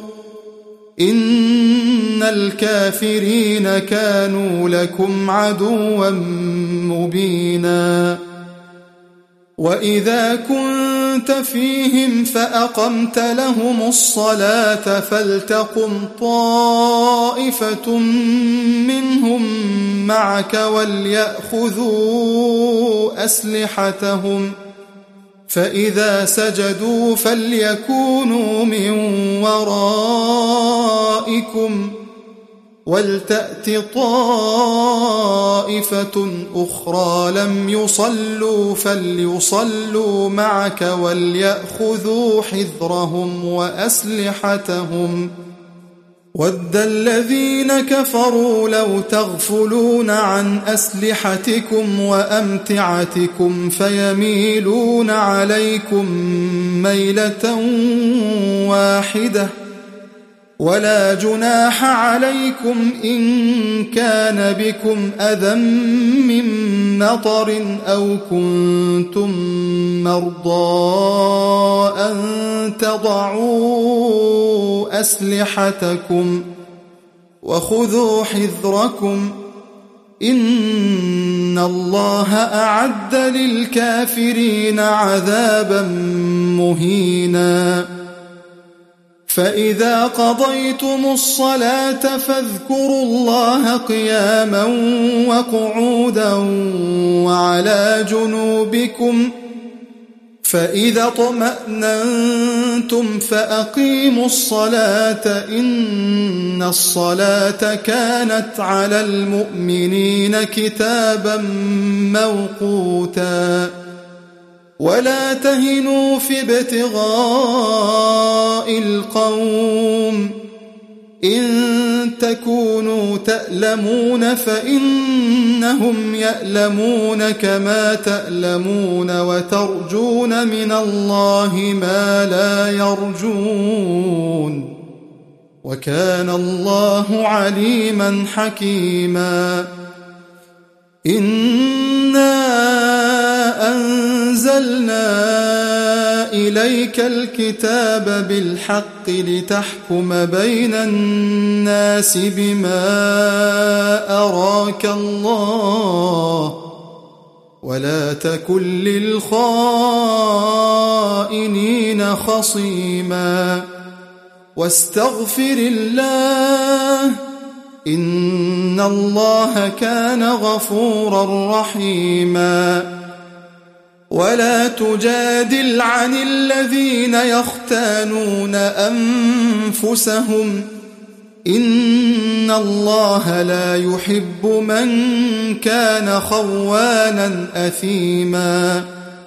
إن الكافرين كانوا لكم عدوا مبينا. وإذا كنت فيهم فأقمت لهم الصلاة فلتقم طائفة منهم معك وليأخذوا أسلحتهم، فإذا سجدوا فليكونوا من ورائكم ولتأت طائفة أخرى لم يصلوا فليصلوا معك وليأخذوا حذرهم وأسلحتهم. ود الذين كفروا لو تغفلون عن أسلحتكم وأمتعتكم فيميلون عليكم ميلة واحدة، ولا جناح عليكم إن كان بكم أذى من مطر أو كنتم مرضى أن تضعوا أسلحتكم، وخذوا حذركم إن الله أعد للكافرين عذابا مهينا. فإذا قضيتم الصلاة فاذكروا الله قياما وقعودا وعلى جنوبكم، فإذا اطمأننتم فأقيموا الصلاة إن الصلاة كانت على المؤمنين كتابا موقوتا. ولا تهنوا في ابتغاء القوم إن تكونوا تألمون فإنهم يألمون كما تألمون وترجون من الله ما لا يرجون وكان الله عليما حكيما إنا أنزلنا إليك الكتاب بالحق لتحكم بين الناس بما أراك الله ولا تكن للخائنين خصيما واستغفر الله إن الله كان غفورا رحيما ولا تجادل عن الذين يختانون أنفسهم إن الله لا يحب من كان خوانا أثيما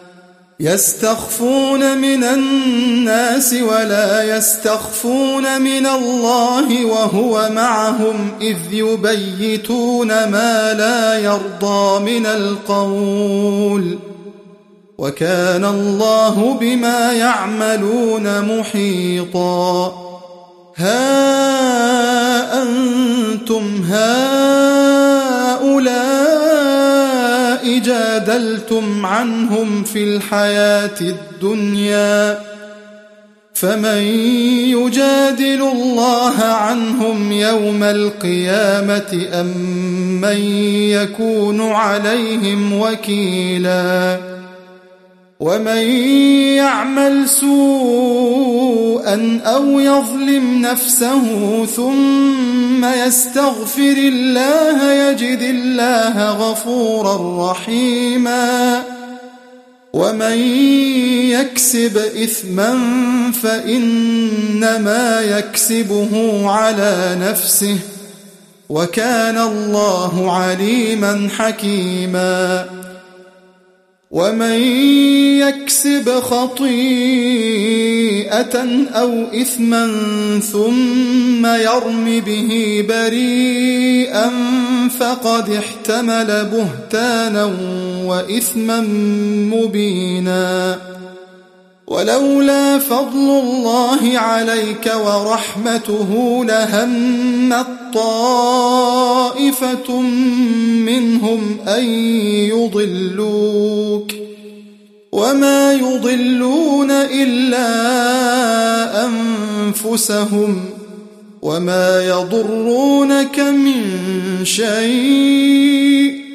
يستخفون من الناس ولا يستخفون من الله وهو معهم إذ يبيتون ما لا يرضى من القول وكان الله بما يعملون محيطا ها أنتم هؤلاء جادلتم عنهم في الحياة الدنيا فمن يجادل الله عنهم يوم القيامة أم من يكون عليهم وكيلا ومن يعمل سوءا أو يظلم نفسه ثم يستغفر الله يجد الله غفورا رحيما ومن يكسب إثما فإنما يكسبه على نفسه وكان الله عليما حكيما ومن يكسب خطيئة أو إثما ثم يرم به بريئا فقد احتمل بهتانا وإثما مبينا ولولا فضل الله عليك ورحمته لهمت طائفة منهم أن يضلوك وما يضلون إلا أنفسهم وما يضرونك من شيء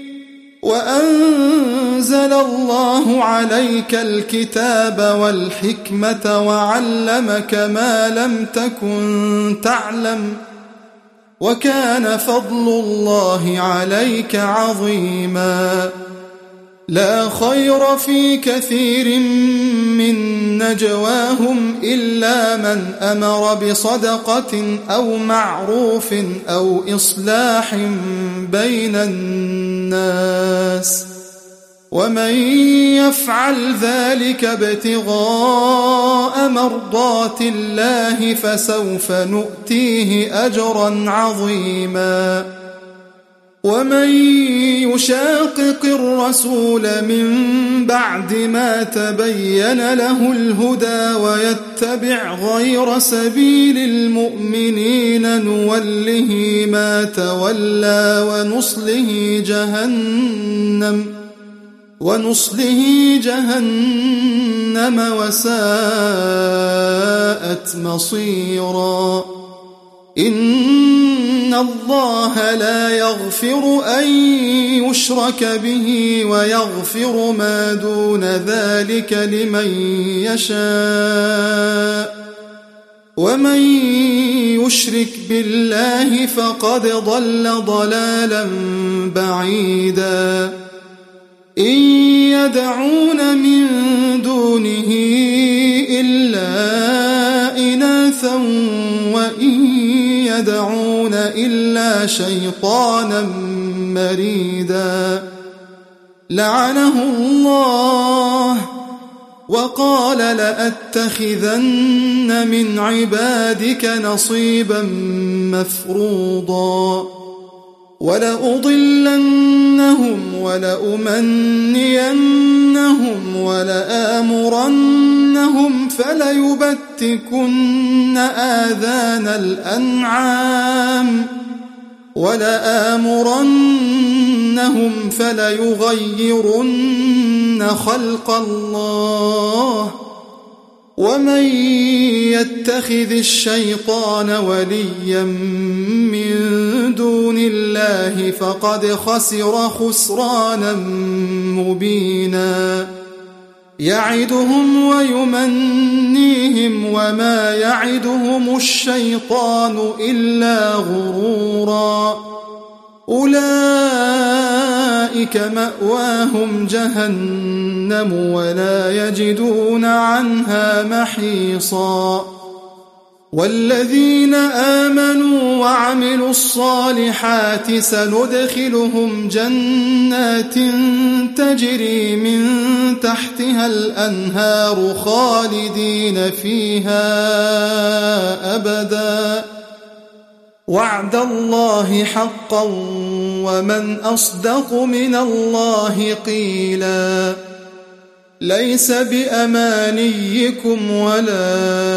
وأنزل الله عليك الكتاب والحكمة وعلمك ما لم تكن تعلم وكان فضل الله عليك عظيما لا خير في كثير من نجواهم إلا من أمر بصدقة أو معروف أو إصلاح بين الناس ومن يفعل ذلك ابتغاء مرضات الله فسوف نؤتيه أجرا عظيما ومن يشاقق الرسول من بعد ما تبين له الهدى ويتبع غير سبيل المؤمنين نوله ما تولى ونصله جهنم ونصله جهنم وساءت مصيرا إن الله لا يغفر أن يشرك به ويغفر ما دون ذلك لمن يشاء ومن يشرك بالله فقد ضل ضلالا بعيدا إن يدعون من دونه إلا إناثا وإن يدعون إلا شيطانا مريدا لعنه الله وقال لأتخذن من عبادك نصيبا مفروضا ولأضلنهم ولأمنينهم ولآمرنهم فليبتكن آذان الأنعام ولآمرنهم فليغيرن خلق الله ومن يتخذ الشيطان وليا من دون الله فقد خسر خسرانا مبينا يعدهم ويمنيهم وما يعدهم الشيطان إلا غرورا أولئك مأواهم جهنم ولا يجدون عنها محيصا والذين آمنوا وعملوا الصالحات سندخلهم جنات تجري من تحتها الأنهار خالدين فيها أبدا وعد الله حقا ومن أصدق من الله قيلا ليس بأمانيكم ولا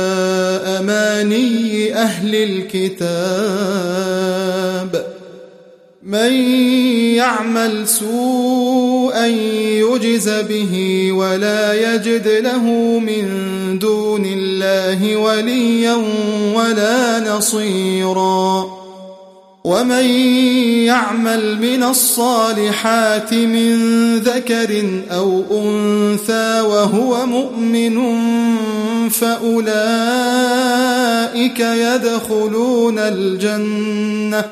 أماني أهل الكتاب من يعمل سوءا يجز به ولا يجد له من دون الله وليا ولا نصيرا ومن يعمل من الصالحات من ذكر أو أنثى وهو مؤمن فأولئك يدخلون الجنة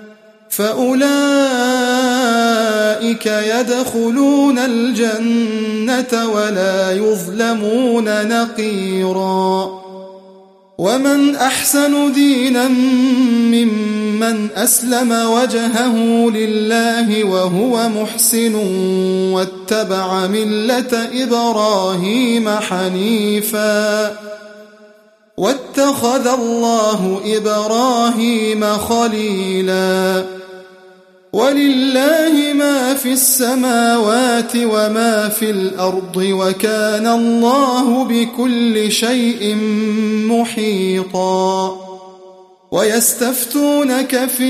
فأولئك يدخلون الجنة ولا يظلمون نقيرا ومن أحسن دينا ممن أسلم وجهه لله وهو محسن واتبع ملة إبراهيم حنيفا واتخذ الله إبراهيم خليلا ولله ما في السماوات وما في الأرض وكان الله بكل شيء محيطا ويستفتونك في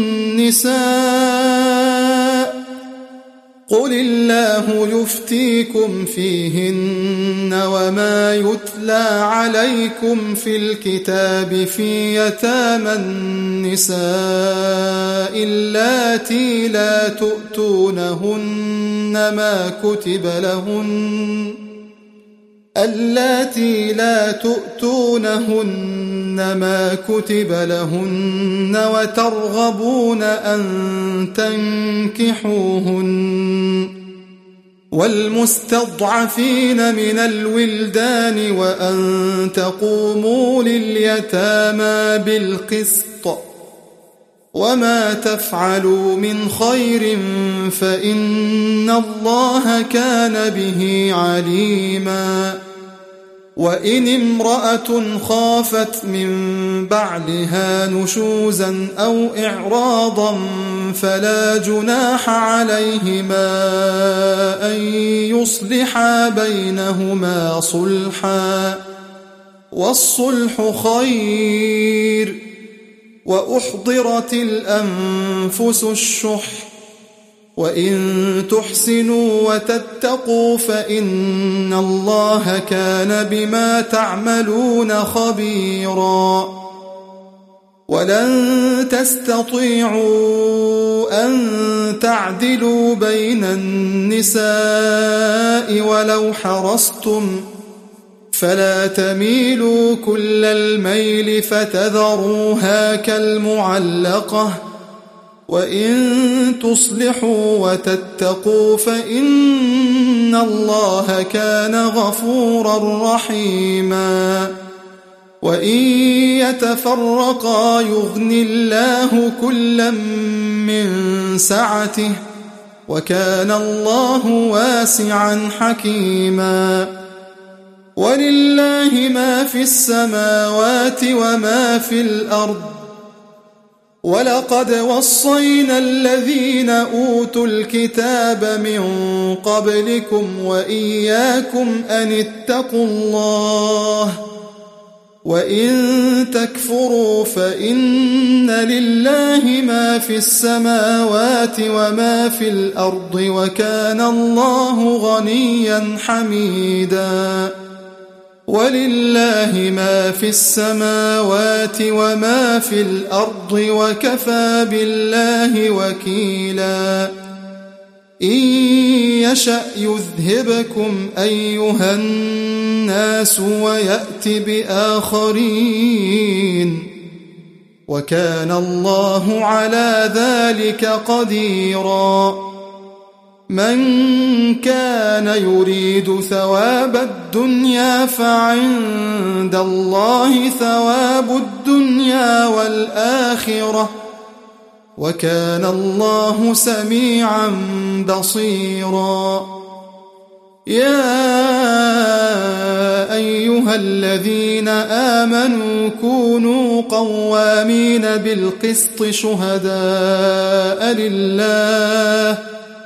النساء قل الله يفتيكم فيهن وما يتلى عليكم في الكتاب في يتامى النساء اللاتي لا تؤتونهن ما كتب لهن اللاتي لا تؤتونهن ما كتب لهن وترغبون أن تنكحوهن والمستضعفين من الولدان وأن تقوموا لليتامى بالقسط وما تفعلوا من خير فإن الله كان به عليما وإن امرأة خافت من بعلها نشوزا أو إعراضا فلا جناح عليهما أن يصلحا بينهما صلحا والصلح خير وأحضرت الأنفس الشح وإن تحسنوا وتتقوا فإن الله كان بما تعملون خبيرا ولن تستطيعوا أن تعدلوا بين النساء ولو حرصتم فلا تميلوا كل الميل فتذروها كالمعلقة وإن تصلحوا وتتقوا فإن الله كان غفورا رحيما وإن يتفرقا يغن الله كلا من سعته وكان الله واسعا حكيما ولله ما في السماوات وما في الأرض ولقد وصينا الذين أوتوا الكتاب من قبلكم وإياكم أن اتقوا الله وإن تكفروا فإن لله ما في السماوات وما في الأرض وكان الله غنيا حميدا ولله ما في السماوات وما في الأرض وكفى بالله وكيلا إن يشأ يذهبكم أيها الناس ويأت بآخرين وكان الله على ذلك قديرا من كان يريد ثواب الدنيا فعند الله ثواب الدنيا والآخرة وكان الله سميعا بصيرا يا أيها الذين آمنوا كونوا قوامين بالقسط شهداء لله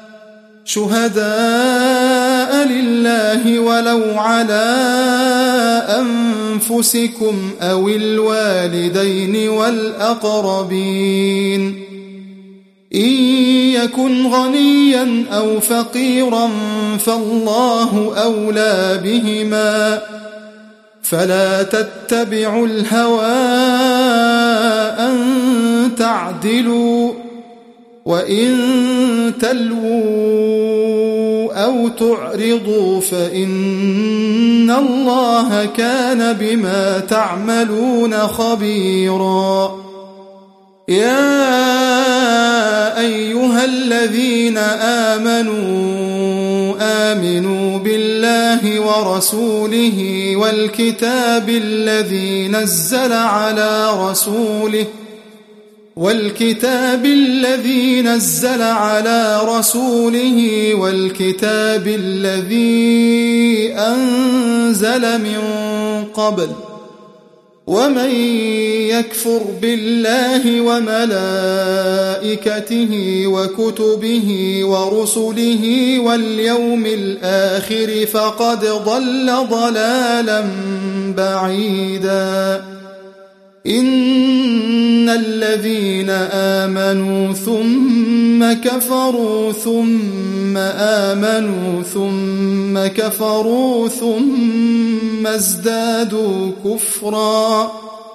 شهداء لله ولو على أنفسكم أو الوالدين والأقربين إن يكن غنيا أو فقيرا فالله أولى بهما فلا تتبعوا الهوى أن تعدلوا وإن تلووا أو تعرضوا فإن الله كان بما تعملون خبيرا يا أيها الذين آمنوا آمنوا بالله ورسوله والكتاب الذي نزل على رسوله والكتاب الذي نزل على رسوله والكتاب الذي أنزل من قبل ومن يكفر بالله وملائكته وكتبه ورسله واليوم الآخر فقد ضل ضلالا بعيدا إن الذين آمنوا ثم كفروا ثم آمنوا ثم كفروا ثم ازدادوا كفرا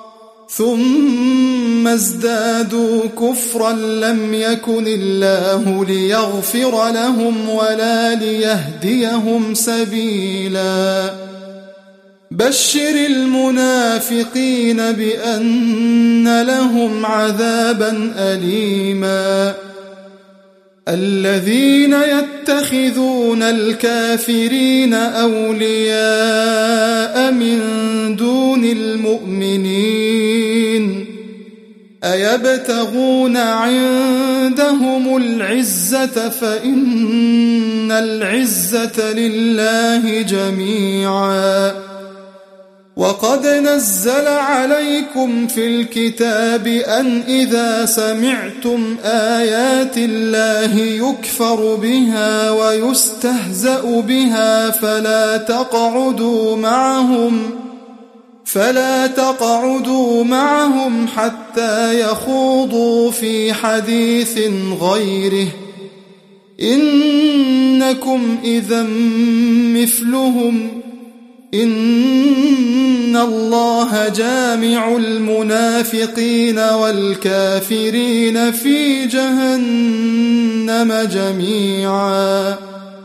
ثم ازدادوا كفرا لم يكن الله ليغفر لهم ولا ليهديهم سبيلا بشر المنافقين بأن لهم عذابا أليما الذين يتخذون الكافرين أولياء من دون المؤمنين أيبتغون عندهم العزة فإن العزة لله جميعا وقد نزل عليكم في الكتاب أن إذا سمعتم آيات الله يكفر بها ويستهزأ بها فلا تقعدوا معهم فلا تقعدوا معهم حتى يخوضوا في حديث غيره إنكم إذا مثلهم إن الله جامع المنافقين والكافرين في جهنم جميعا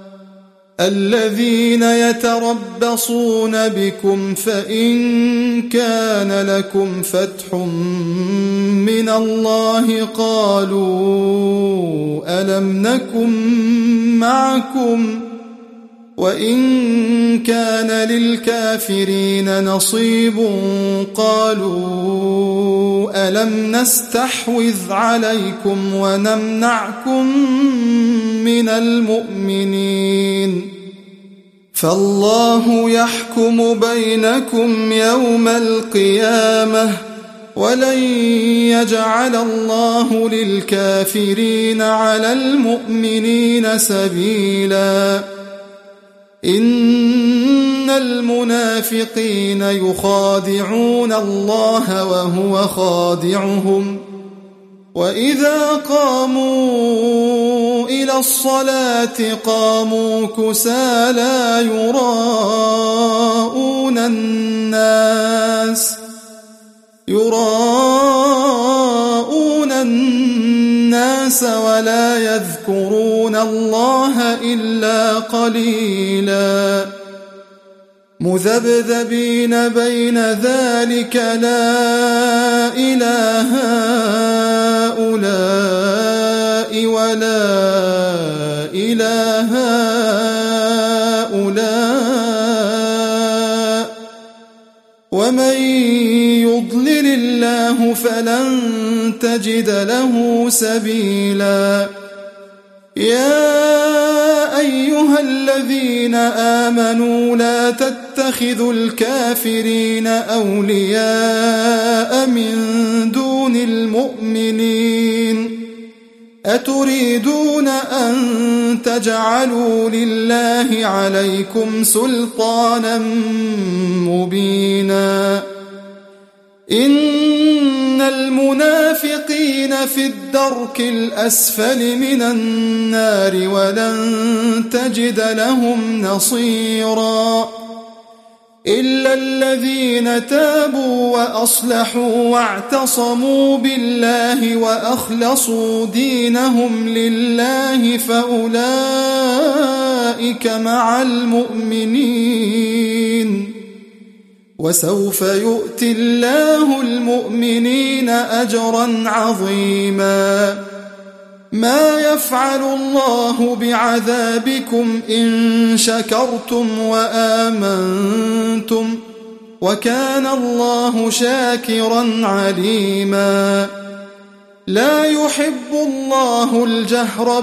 الذين يتربصون بكم فإن كان لكم فتح من الله قالوا ألم نكن معكم وإن كان للكافرين نصيب قالوا ألم نستحوذ عليكم ونمنعكم من المؤمنين فالله يحكم بينكم يوم القيامة ولن يجعل الله للكافرين على المؤمنين سبيلا إن المنافقين يخادعون الله وهو خادعهم وإذا قاموا إلى الصلاة قاموا كسالى يراءون الناس يراءون الناس ولا يذكرون الله إلا قليلا مذبذبين بين ذلك لا إله هؤلاء ولا إله هؤلاء ومن يضلل الله فلن تجد له سبيلا يا أيها الذين آمنوا لا تتخذوا الكافرين أولياء من دون المؤمنين أتريدون أن تجعلوا لله عليكم سلطانا مبينا إن المنافقين في الدرك الأسفل من النار ولن تجد لهم نصيرا إلا الذين تابوا وأصلحوا واعتصموا بالله وأخلصوا دينهم لله فأولئك مع المؤمنين وسوف يؤتي الله المؤمنين أجرا عظيما ما يفعل الله بعذابكم إن شكرتم وآمنتم وكان الله شاكرا عليما لا يحب الله الجهر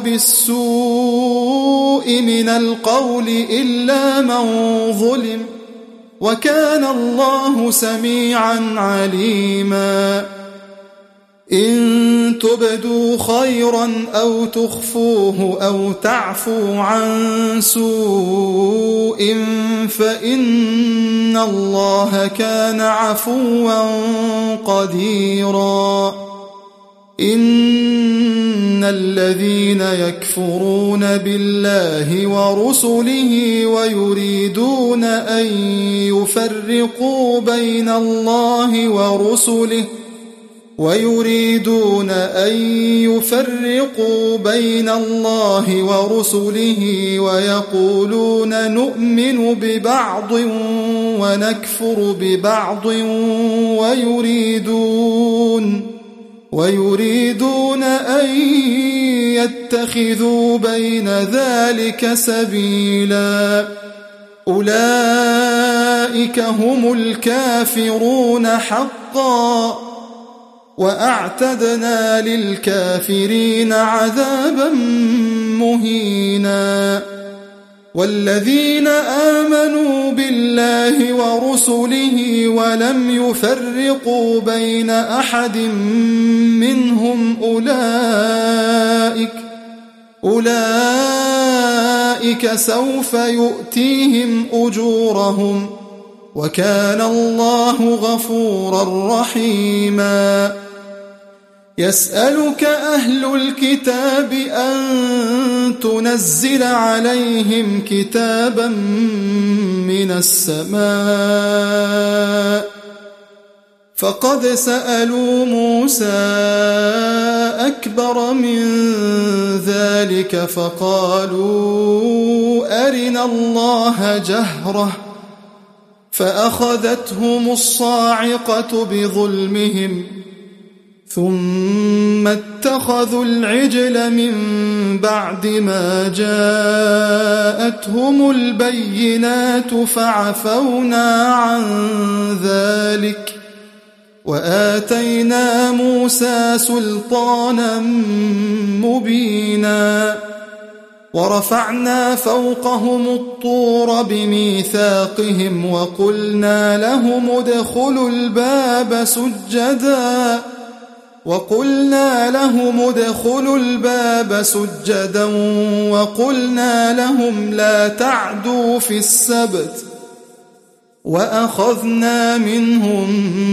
بالسوء من القول إلا من ظلم وكان الله سميعا عليما إن تبدوا خيرا أو تخفوه أو تعفوا عن سوء فإن الله كان عفوا قديرا إن الذين يكفرون بالله ورسله ويريدون أن يفرقوا بين الله ورسله ويريدون أن يفرقوا بين الله ورسله ويقولون نؤمن ببعض ونكفر ببعض ويريدون ويريدون أن يتخذوا بين ذلك سبيلا أولئك هم الكافرون حقا وأعتدنا للكافرين عذابا مهينا والذين آمنوا بالله ورسله ولم يفرقوا بين أحد منهم أولئك أولئك سوف يؤتيهم أجورهم وكان الله غفورا رحيما يسألك أهل الكتاب أن تنزل عليهم كتابا من السماء فقد سألوا موسى أكبر من ذلك فقالوا أرنا الله جهرة فأخذتهم الصاعقة بظلمهم ثم اتخذوا العجل من بعد ما جاءتهم البينات فعفونا عن ذلك وآتينا موسى سلطانا مبينا ورفعنا فوقهم الطور بميثاقهم وقلنا لهم ادخلوا الباب سجدا وقلنا لهم ادخلوا الباب سجدا وقلنا لهم لا تعدوا في السبت وأخذنا منهم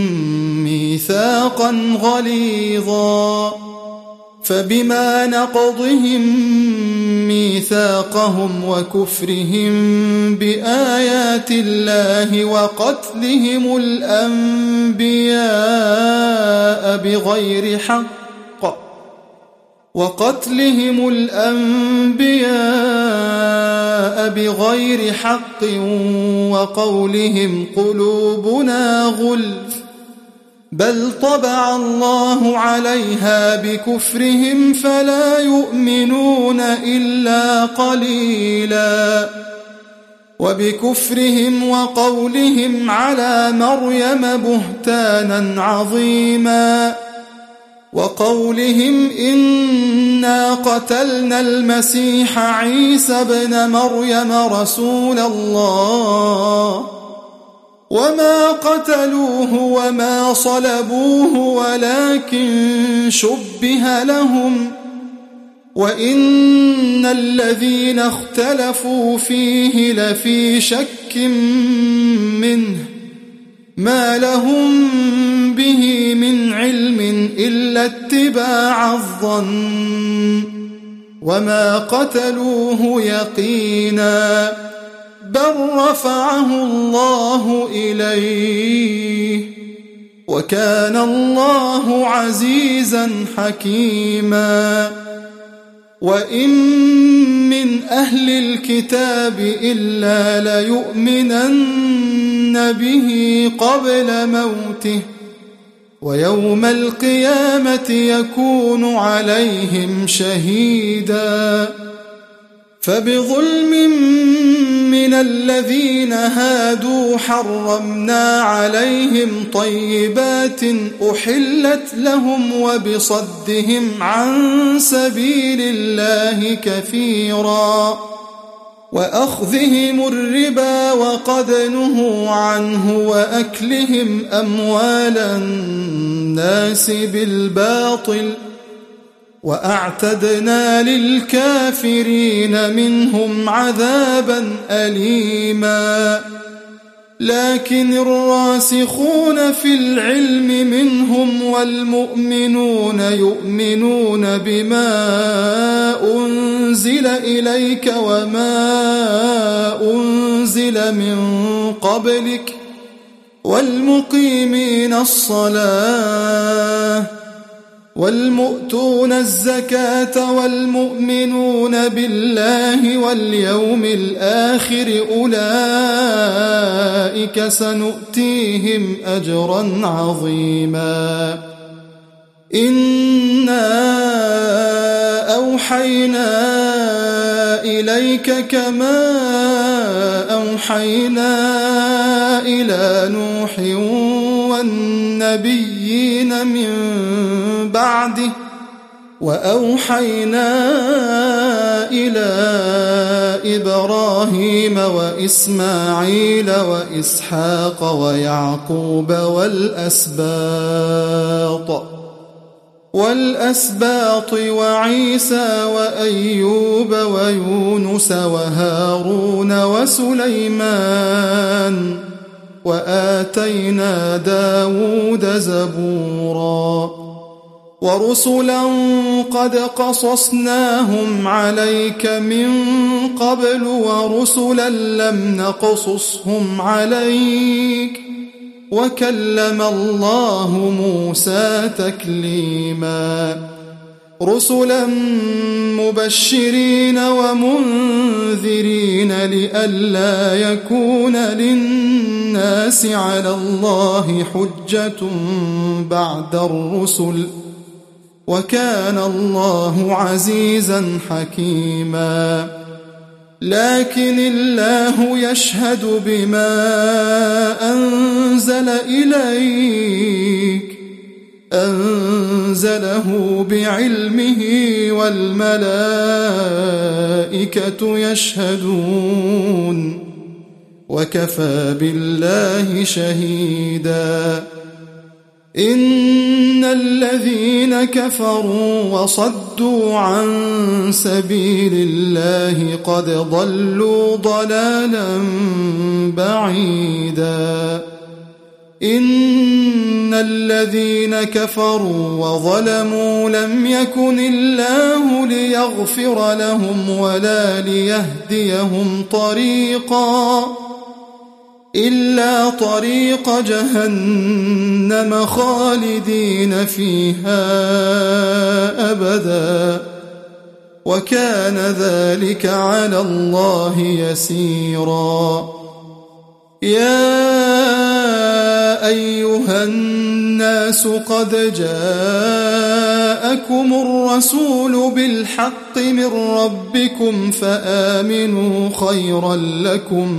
ميثاقا غليظا فبما نقضهم ميثاقهم وكفرهم بآيات الله وقتلهم الأنبياء بغير حق وقتلهم الأنبياء بغير حق وقولهم قلوبنا غلف بل طبع الله عليها بكفرهم فلا يؤمنون إلا قليلا وبكفرهم وقولهم على مريم بهتانا عظيما وقولهم إنا قتلنا المسيح عيسى ابن مريم رسول الله وما قتلوه وما صلبوه ولكن شبه لهم وإن الذين اختلفوا فيه لفي شك منه ما لهم به من علم إلا اتباع الظن وما قتلوه يقينا بل رفعه الله إليه وكان الله عزيزا حكيما وإن من أهل الكتاب إلا ليؤمنن به قبل موته ويوم القيامة يكون عليهم شهيدا فبظلم من الذين هادوا حرمنا عليهم طيبات أحلت لهم وبصدهم عن سبيل الله كثيرا وأخذهم الربا وقد نهوا عنه وأكلهم أموال الناس بالباطل وأعتدنا للكافرين منهم عذابا أليما لكن الراسخون في العلم منهم والمؤمنون يؤمنون بما أنزل إليك وما أنزل من قبلك والمقيمين الصلاة والمؤتون الزكاة والمؤمنون بالله واليوم الآخر أولئك سنؤتيهم أجرا عظيما إنا أوحينا إليك كما أوحينا إلى نوح والنبيين من بعده وأوحينا إلى إبراهيم وإسماعيل وإسحاق ويعقوب والأسباط والأسباط وعيسى وأيوب ويونس وهارون وسليمان وآتينا داود زبورا ورسلا قد قصصناهم عليك من قبل ورسلا لم نقصصهم عليك وكلم الله موسى تكليما رسلا مبشرين ومنذرين لئلا يكون للناس على الله حجة بعد الرسل وكان الله عزيزا حكيما لكن الله يشهد بما أنزل إليك أنزله بعلمه والملائكة يشهدون وكفى بالله شهيدا إن الذين كفروا وصدوا عن سبيل الله قد ضلوا ضلالا بعيدا إن الذين كفروا وظلموا لم يكن الله ليغفر لهم ولا ليهديهم طريقا إلا طريق جهنم خالدين فيها أبدا وكان ذلك على الله يسيرا يا أيها الناس قد جاءكم الرسول بالحق من ربكم فآمنوا خيرا لكم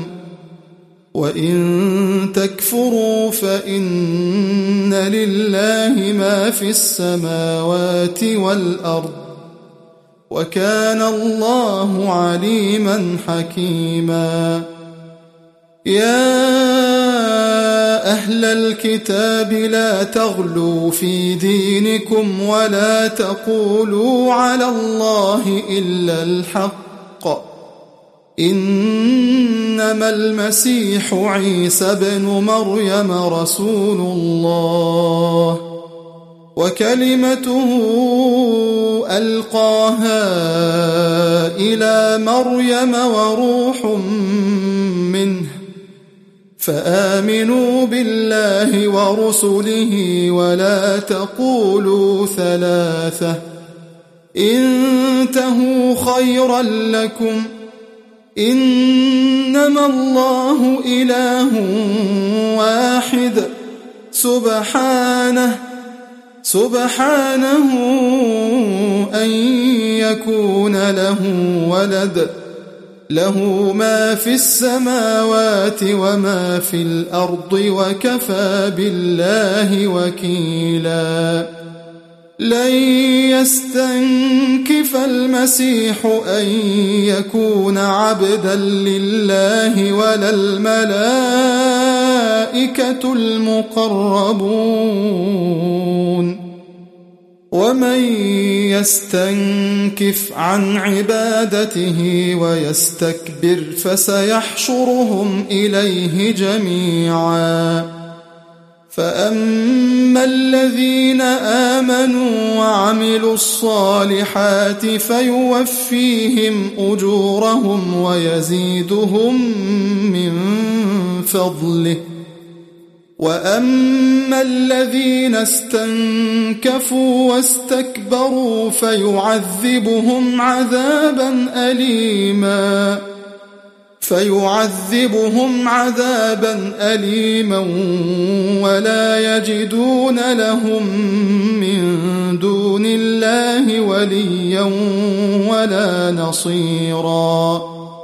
وإن تكفروا فإن لله ما في السماوات والأرض وكان الله عليما حكيما يا أهل الكتاب لا تغلوا في دينكم ولا تقولوا على الله إلا الحق إنما المسيح عيسى بن مريم رسول الله وكلمته ألقاها إلى مريم وروح منه فآمنوا بالله ورسله ولا تقولوا ثلاثة انتهوا خيرا لكم إنما الله إله واحد سبحانه سبحانه أن يكون له ولد له ما في السماوات وما في الأرض وكفى بالله وكيلا لن يستنكف المسيح أن يكون عبدا لله ولا الملائكة المقربون ومن يستنكف عن عبادته ويستكبر فسيحشرهم إليه جميعا فأما الذين آمنوا وعملوا الصالحات فيوفيهم أجورهم ويزيدهم من فضله وأما الذين استنكفوا واستكبروا فيعذبهم عذابا أليما فيعذبهم عذابا أليما ولا يجدون لهم من دون الله وليا ولا نصيرا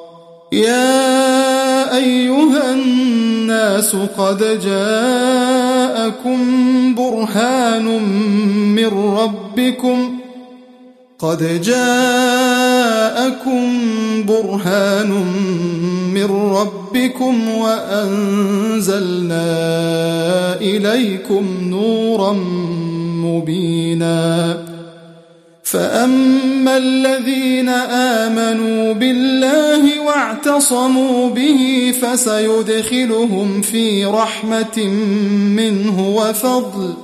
يا أيها الناس قد جاءكم برهان من ربكم قد جاءكم برهان من ربكم وأنزلنا إليكم نورا مبينا فأما الذين آمنوا بالله واعتصموا به فسيدخلهم في رحمة منه وفضل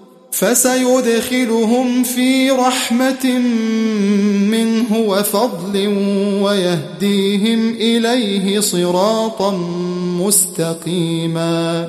فسيدخلهم في رحمة منه وفضل ويهديهم إليه صراطا مستقيما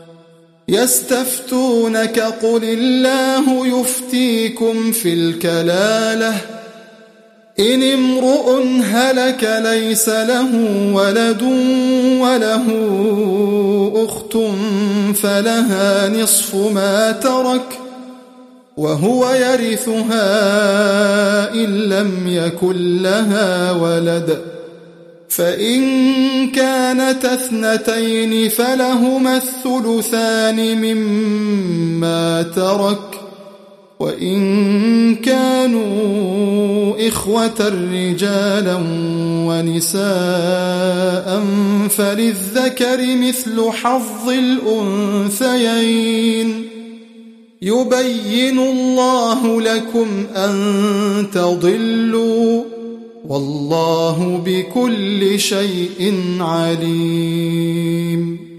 يستفتونك قل الله يفتيكم في الكلالة إن امرؤ هلك ليس له ولد وله أخت فلها نصف ما ترك وهو يرثها إن لم يكن لها ولد فإن كانت اثنتين فلهما الثلثان مما ترك وإن كانوا إخوة رجالا ونساء فللذكر مثل حظ الأنثيين يبين الله لكم أن تضلوا والله بكل شيء عليم.